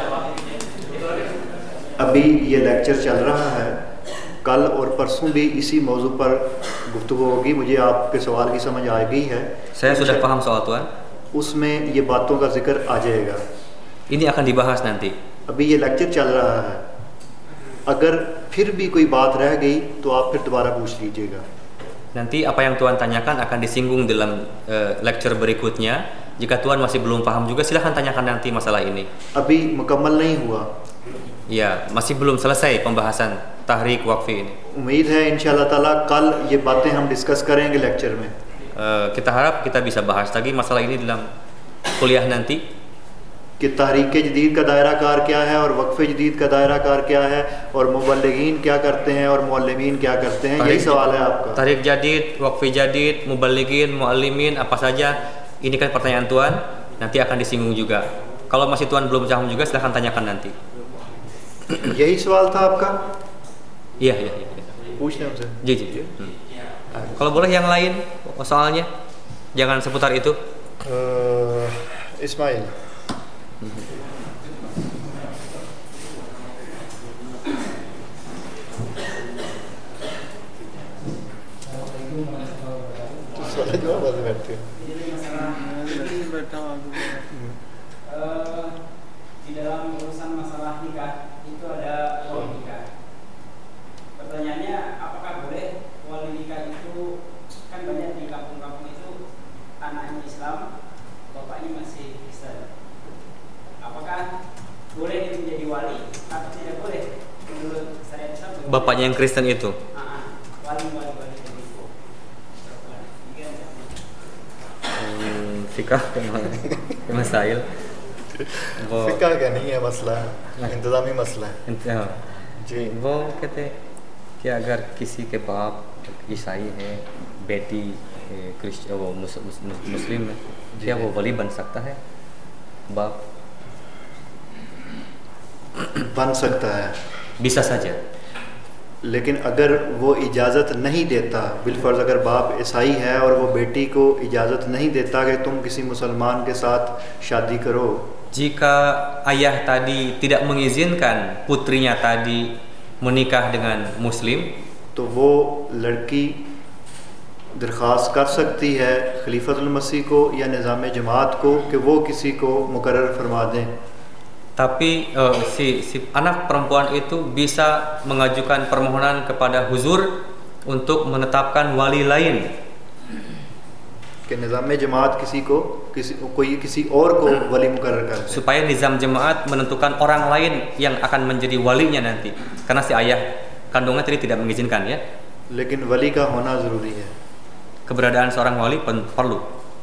अभी ये लेक्चर चल रहा है. कल और परसों भी इसी मौजू पर गुफ्तगू होगी. मुझे आपके सवाल की समझ आ गई है. Saya sudah paham soal Tuhan. उसमें ये बातों का जिक्र आ जाएगा. Ini akan dibahas nanti. अभी ये लेक्चर चल रहा है. अगर फिर भी कोई बात रह गई तो आप फिर दोबारा पूछ लीजिएगा. Nanti apa yang Tuhan tanyakan akan disinggung dalam uh, lecture berikutnya. Jika Tuhan masih belum paham juga silahkan tanyakan nanti masalah ini. अभी मुकम्मल नहीं हुआ. Ya, masih belum selesai pembahasan tahrik wakfi ini. उम्मीद है इंशाअल्लाह ताला कल ये बातें हम डिस्कस करेंगे लेक्चर में. Uh, kita harap kita bisa bahas lagi masalah ini dalam kuliah nanti. कि तहरीक जदीद का दायरा कार क्या है और वक्फ़ जदीद का दायरा कार क्या है और मुबल्लिगीन क्या करते हैं और मुअल्लिमीन क्या करते हैं. यही सवाल है आपका. Tahrik Jadid, Wakfi Jadid, Muballighin, Muallimin, apa saja. Ini kan pertanyaan Tuhan, nanti akan disinggung juga. Kalau masih Tuhan belum paham juga silahkan tanyakan nanti. यही सवाल था आपका. Iya, iya, iya. पूछने हमसे. Ji, ji. Hmm. Kalau boleh yang lain soalnya, jangan seputar itu. uh, Ismail. soalnya jawab apa berarti? Di dalam urusan masalah nikah itu ada wali nikah. Pertanyaannya, apakah boleh wali nikah itu, kan banyak di kampung-kampung itu anaknya Islam, bapaknya masih Kristen. Apakah boleh dia menjadi wali atau tidak boleh menurut syariat Islam? Bapaknya yang Kristen itu. Ah, wali wali wali itu. Hmm, fikah masail. फिका का नहीं है मसला, इंतजामी मसला है. जी, वो कहते कि अगर किसी के बाप ईसाई है, बेटी क्रिश्चियन वो मुस, मुस, मुस, मुस्लिम है, क्या वो वली बन सकता है? बाप बन सकता है. bisa saja. लेकिन अगर वो इजाज़त नहीं देता, बिलफर्ज अगर बाप ईसाई है और वो बेटी को इजाज़त नहीं देता कि तुम किसी मुसलमान के साथ शादी करो, jika ayah tadi tidak mengizinkan putrinya tadi menikah dengan muslim, तो वो लड़की दरख्वास्त कर सकती है खलीफतुल मसीह को या निज़ाम जमात को कि वो किसी को मुकर्रर फरमा दें. Tapi uh, si, si anak perempuan itu bisa mengajukan permohonan kepada huzur untuk menetapkan wali lain. कि निज़ाम जमात किसी को किसी कोई किसी और को वली मुकर्रर कर दे, supaya nizam jemaat menentukan orang lain yang akan menjadi walinya nanti, karena si ayah kandungnya tadi tidak mengizinkan ya. लेकिन वली का होना ज़रूरी है. Keberadaan seorang wali perlu.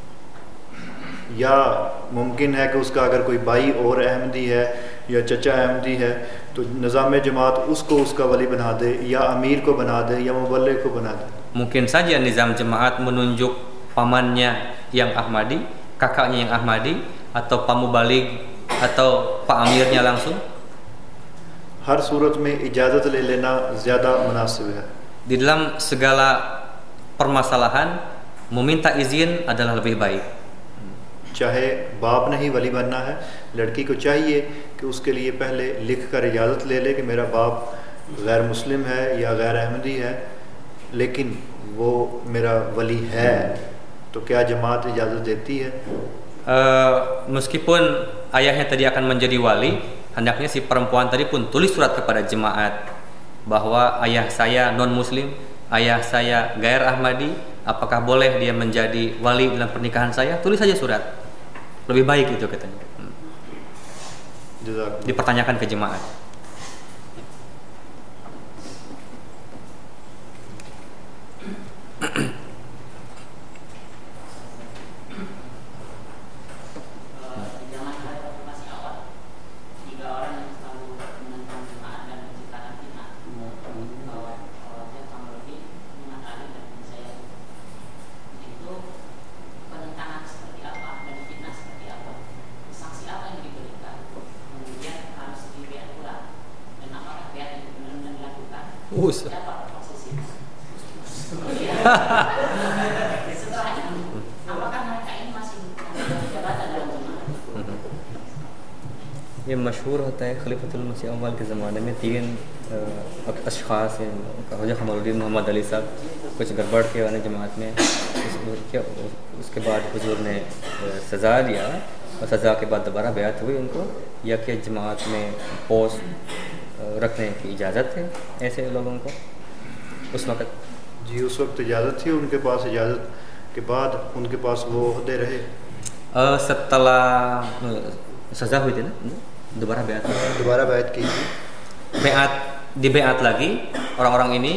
या मुमकिन है कि उसका अगर कोई भाई और अहमदी है या चचा अहमदी है तो निज़ाम जमात उसको उसका वली बना दे या अमीर को बना दे या मुबल्लिग को बना दे. Mungkin saja nizam jemaat menunjuk pamannya yang Ahmadi, kakaknya yang Ahmadi, atau pak mubalig atau pak amirnya langsung. हर सूरत में इजाज़त ले लेना ज़्यादा मुनासिब है. Di dalam segala permasalahan meminta izin adalah lebih baik. चाहे बाप ने ही वली बनना है, लड़की को चाहिए कि उसके लिए पहले लिख कर इजाज़त ले ले कि मेरा बाप गैर मुस्लिम है या गैर अहमदी है, लेकिन वो मेरा वली है, तो क्या जमात इजाज़त देती है? Uh, meskipun ayahnya tadi akan menjadi wali, hendaknya si perempuan tadi pun tulis surat kepada jemaat bahwa ayah saya non muslim, ayah saya gair Ahmadi, apakah boleh dia menjadi wali dalam pernikahan saya? Tulis saja surat, lebih baik itu katanya. Dipertanyakan ke jemaat. Us. ये मशहूर होता है खलीफतुल मसीह अव्वल के ज़माने में तीन अशख़ास हैं, ख्वाजा कमरुद्दीन मोहम्मद अली साहब कुछ गड़बड़ के वाले जमात में, उसके बाद हुजूर ने सज़ा दिया और सज़ा के बाद दोबारा बैत हुई उनको, या कि जमात में पोस्ट रखने की इजाज़त है ऐसे लोगों को उस वक़्त? जी उस वक्त इजाज़त थी उनके पास, इजाज़त के बाद उनके पास वो ओहदे रहे. uh, setelah सज़ा हुई थी ना, दोबारा बैत दोबारा बैत की थी, बैत di बैत lagi orang-orang ini,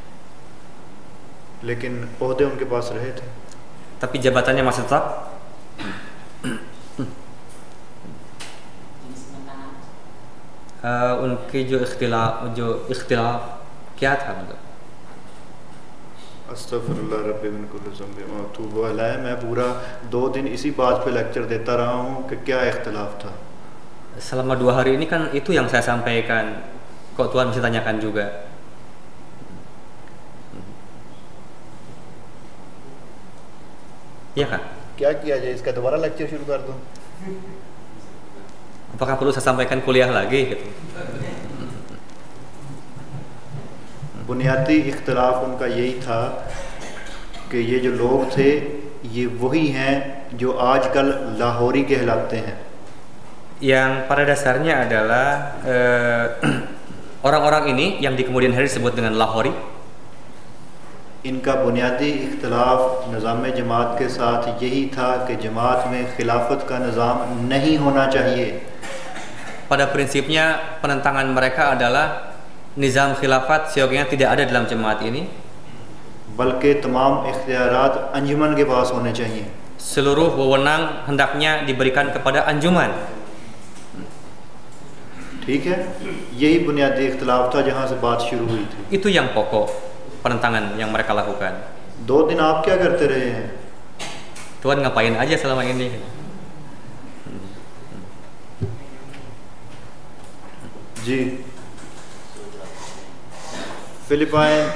लेकिन ओहदे उनके पास रहे थे, tapi jabatannya masih tetap. Uh, उनके जो इख्तिलाफ जो इख्तिलाफ क्या था मतलब? अस्तगफिरुल्लाह रब्बी मिन कुल्लि ज़ंबिन व अतूबु अलैह. मैं पूरा दो दिन इसी बात पे लेक्चर देता रहा हूँ कि क्या इख्तिलाफ था. Selama dua hari ini kan itu yang saya sampaikan, kok Tuhan bisa tanyakan juga. Iya kan? क्या किया जाए, इसका दोबारा लेक्चर शुरू कर दूँ? Apakah perlu saya sampaikan kuliah lagi gitu? बुनियादी इख्तिलाफ उनका यही था कि ये जो लोग थे ये वही हैं जो आजकल लाहौरी कहलाते हैं. Yang pada dasarnya adalah eh, orang-orang ini yang di kemudian hari disebut dengan Lahori. इनका बुनियादी इख्तिलाफ निज़ाम जमात के साथ यही था कि जमात में खिलाफत का निज़ाम नहीं होना चाहिए. Pada prinsipnya penentangan mereka adalah nizam khilafat seyogianya tidak ada dalam jemaat ini, बल्कि तमाम इख्तियारात अंजुमन के पास होने चाहिए. Seluruh wewenang hendaknya diberikan kepada anjuman. ठीक है, यही बुनियादी इख्तिलाफ था जहाँ से बात शुरू हुई थी. Itu yang pokok penentangan yang mereka lakukan. दो दिन आप क्या करते रहे हैं? Tuhan ngapain aja selama ini? जी Philippine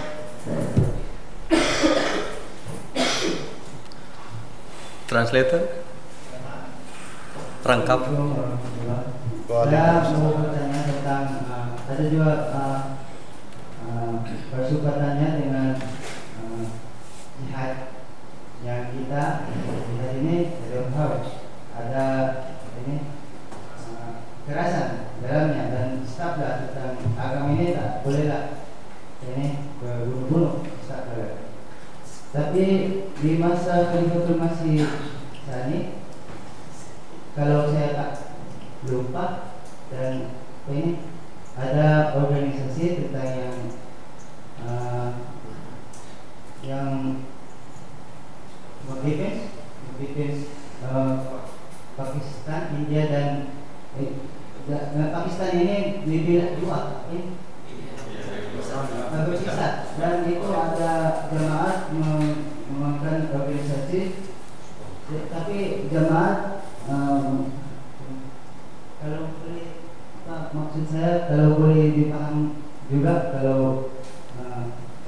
Translator terangkap. Saya mau bertanya tentang uh, ada juga uh, uh, bersukatannya dengan uh, jihad yang kita jihad ini belum tahu ada ini uh, kekerasan dalamnya dan staflah tentang agama ini tak bolehlah ini berbunuh-bunuh Ustaz. Tapi di masa Khalifatul Masih Tsani, kalau saya tak lupa dan ini ada organisasi tentang yang uh, yang mengdefense mengdefense uh, Pakistan, India dan eh, da, Pakistan ini dibelah dua, ini berpisah, dan itu ada jemaat mengembangkan organisasi, tapi jemaat um, kalau boleh Pak, maksud saya kalau boleh dipaham juga kalau uh,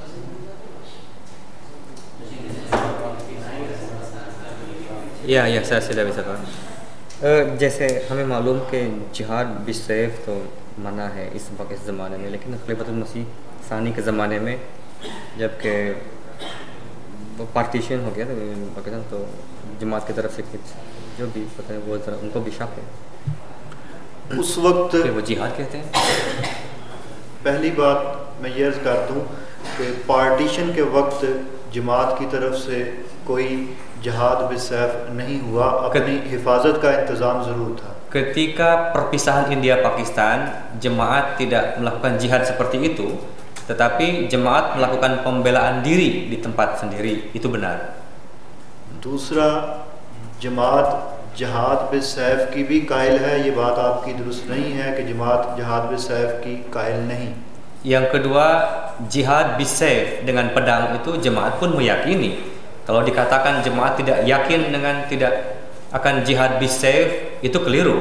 या या सर सीधा भी सका जैसे हमें मालूम कि जिहाद बिसैफ तो मना है इस वक्त इस ज़माने में, लेकिन खलीफतुल मसीह सानी के ज़माने में जबकि पार्टीशन हो गया था पाकिस्तान, तो जमात की तरफ से कुछ जो भी पता है वो ज़रा उनको भी शक है उस वक्त वो जिहाद कहते हैं। पहली बात मैं ये अर्ज़ कर दूँ कि पार्टीशन के वक्त जमात की तरफ से कोई जिहाद बिसैफ नहीं हुआ, अपनी हिफाजत का इंतज़ाम ज़रूर था। Ketika perpisahan India Pakistan, jemaat tidak melakukan jihad seperti itu, tetapi jemaat melakukan pembelaan diri di tempat sendiri, itu benar. दूसरा, जमात जिहाद बिसैफ की भी कायल है, ये बात आपकी दुरुस्त नहीं है कि जमात जिहाद बिसैफ की कायल नहीं। Yang kedua, jihad bisaif dengan pedang itu jemaat pun meyakini. Kalau dikatakan jemaat tidak yakin dengan tidak akan jihad bisaif, itu keliru.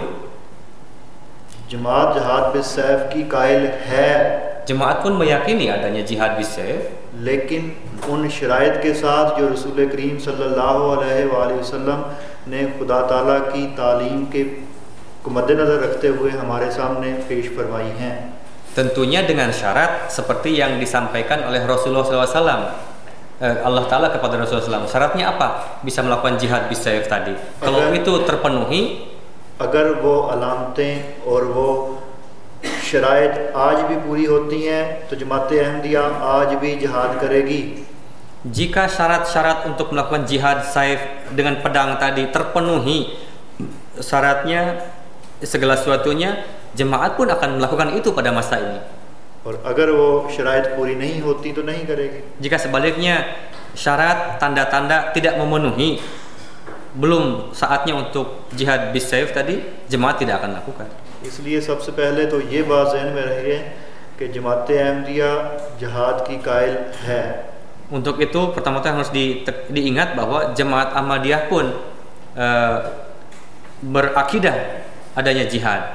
जमात जिहाद बिसैफ की कायल है, जमात pun meyakini adanya jihad bisaif, लेकिन उन शराइत के साथ जो रसूल करीम सल्लल्लाहु अलैहि वसल्लम ने खुदा ताला की तालीम के को मद्देनज़र रखते हुए हमारे सामने पेश फरमाई हैं। Tentunya dengan syarat seperti yang disampaikan oleh Rasulullah shallallahu alaihi wasallam, Allah Ta'ala kepada Rasulullah shallallahu alaihi wasallam. Syaratnya apa? Bisa melakukan jihad bisaif tadi. Kalau agar, itu terpenuhi, अगर वो अलामतें और वो शराइत आज भी पूरी होती हैं तो जमात अहमदिया आज भी जिहाद करेगी। Jika syarat-syarat untuk melakukan jihad saif dengan pedang tadi terpenuhi syaratnya, segala sesuatunya, jemaat pun akan melakukan itu pada masa ini. और अगर वो शराइत पूरी नहीं होती तो नहीं करेगी। Jika sebaliknya syarat tanda-tanda tidak memenuhi, belum saatnya untuk jihad bisaif tadi, jemaat tidak akan lakukan. इसलिए सबसे पहले तो ये बात ज़हन में रहे कि जमात अहमदिया जिहाद की कायल है। Untuk itu pertama-tama harus di, diingat bahwa jemaat Ahmadiyah pun uh, berakidah adanya jihad.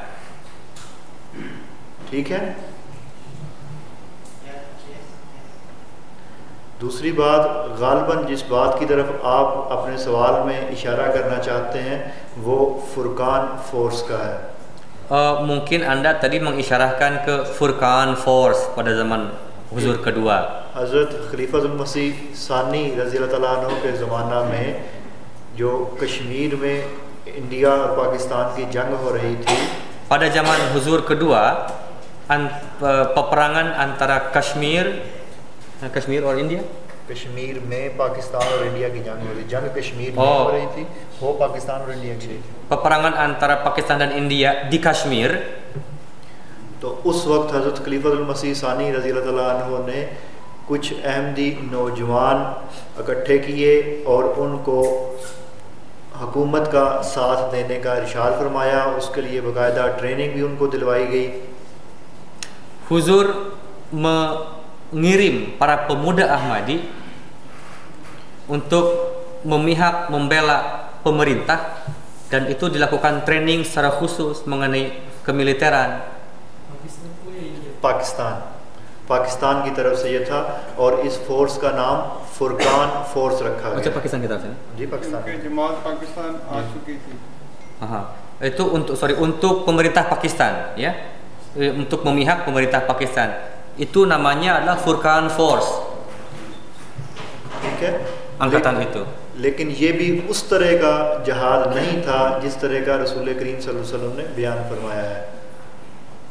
ठीक है। दूसरी बात, गालबन जिस बात की तरफ आप अपने सवाल में इशारा करना चाहते हैं वो फुरकान फोर्स का है। Uh, mungkin Anda tadi mengisyarahkan ke Furqan Force pada zaman Huzur kedua. हज़रत खलीफतुल मसीह सानी रज़ी अल्लाह तआला अन्हु के ज़माना में जो कश्मीर में इंडिया और पाकिस्तान की जंग हो रही थी, pada zaman Huzur kedua an, uh, peperangan antara Kashmir Kashmir और इंडिया कश्मीर में पाकिस्तान और इंडिया की जंग हो रही जंग कश्मीर में oh. हो रही थी, वो पाकिस्तान और इंडिया की रही थी। peperangan antara Pakistan dan India di Kashmir, तो उस वक्त हज़रत खलीफतुल मसीह सानी रज़ी अल्लाह तआला अन्हु ने कुछ अहमदी नौजवान इकट्ठे किए और उनको हुकूमत का साथ देने का इरशाद फरमाया। उसके लिए बाकायदा ट्रेनिंग भी उनको दिलवाई गई। Huzur mengirim para pemuda Ahmadi untuk memihak membela pemerintah, dan itu dilakukan training secara khusus mengenai kemiliteran. Pakistan पाकिस्तान की तरफ से ये था और इस फोर्स का नाम फुरकान फोर्स रखा गया। पाकिस्तान की तरफ से? जी पाकिस्तान। जमात पाकिस्तान आ चुकी थी। Aha. Itu untuk sorry untuk pemerintah Pakistan, ya, untuk memihak pemerintah Pakistan. Itu namanya adalah Furqan Force. ठीक है। Angkatan itu. लेकिन ये भी उस तरह का जहाद नहीं था जिस तरह का रसूल करीम सल्लल्लाहु अलैहि वसल्लम ने बयान फरमाया है।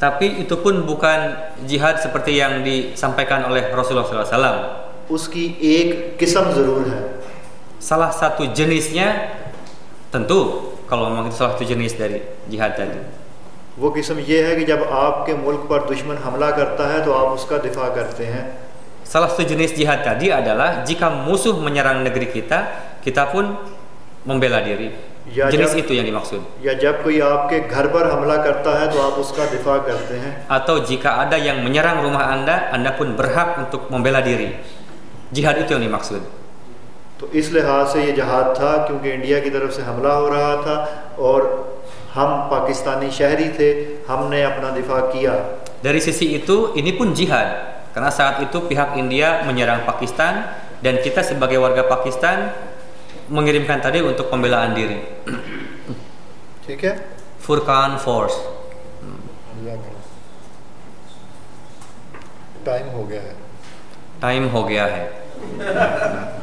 Tapi itu pun bukan jihad seperti yang disampaikan oleh Rasulullah shallallahu alaihi wasallam. उसकी एक किस्म ज़रूर है. Salah satu jenisnya tentu kalau memang itu salah satu jenis dari jihad tadi. वो किस्म ये है कि जब आपके मुल्क पर दुश्मन हमला करता है तो आप उसका दिफा करते हैं. Salah satu jenis jihad tadi adalah jika musuh menyerang negeri kita, kita pun membela diri. Ya, jenis jab, itu yang dimaksud. Ya जब कोई आपके घर पर हमला करता है तो आप उसका दिफा करते हैं. Atau jika ada yang menyerang rumah Anda, Anda pun berhak untuk membela diri. Jihad itu yang dimaksud. तो इस लिहाज से ये जहाद था क्योंकि इंडिया की तरफ से हमला हो रहा था और हम पाकिस्तानी शहरी थे, हमने अपना दिफा किया. Dari sisi itu ini pun jihad karena saat itu pihak India menyerang Pakistan dan kita sebagai warga Pakistan mengirimkan tadi untuk pembelaan diri. ठीक है? Furqan Force. टाइम हो गया है. टाइम हो गया है.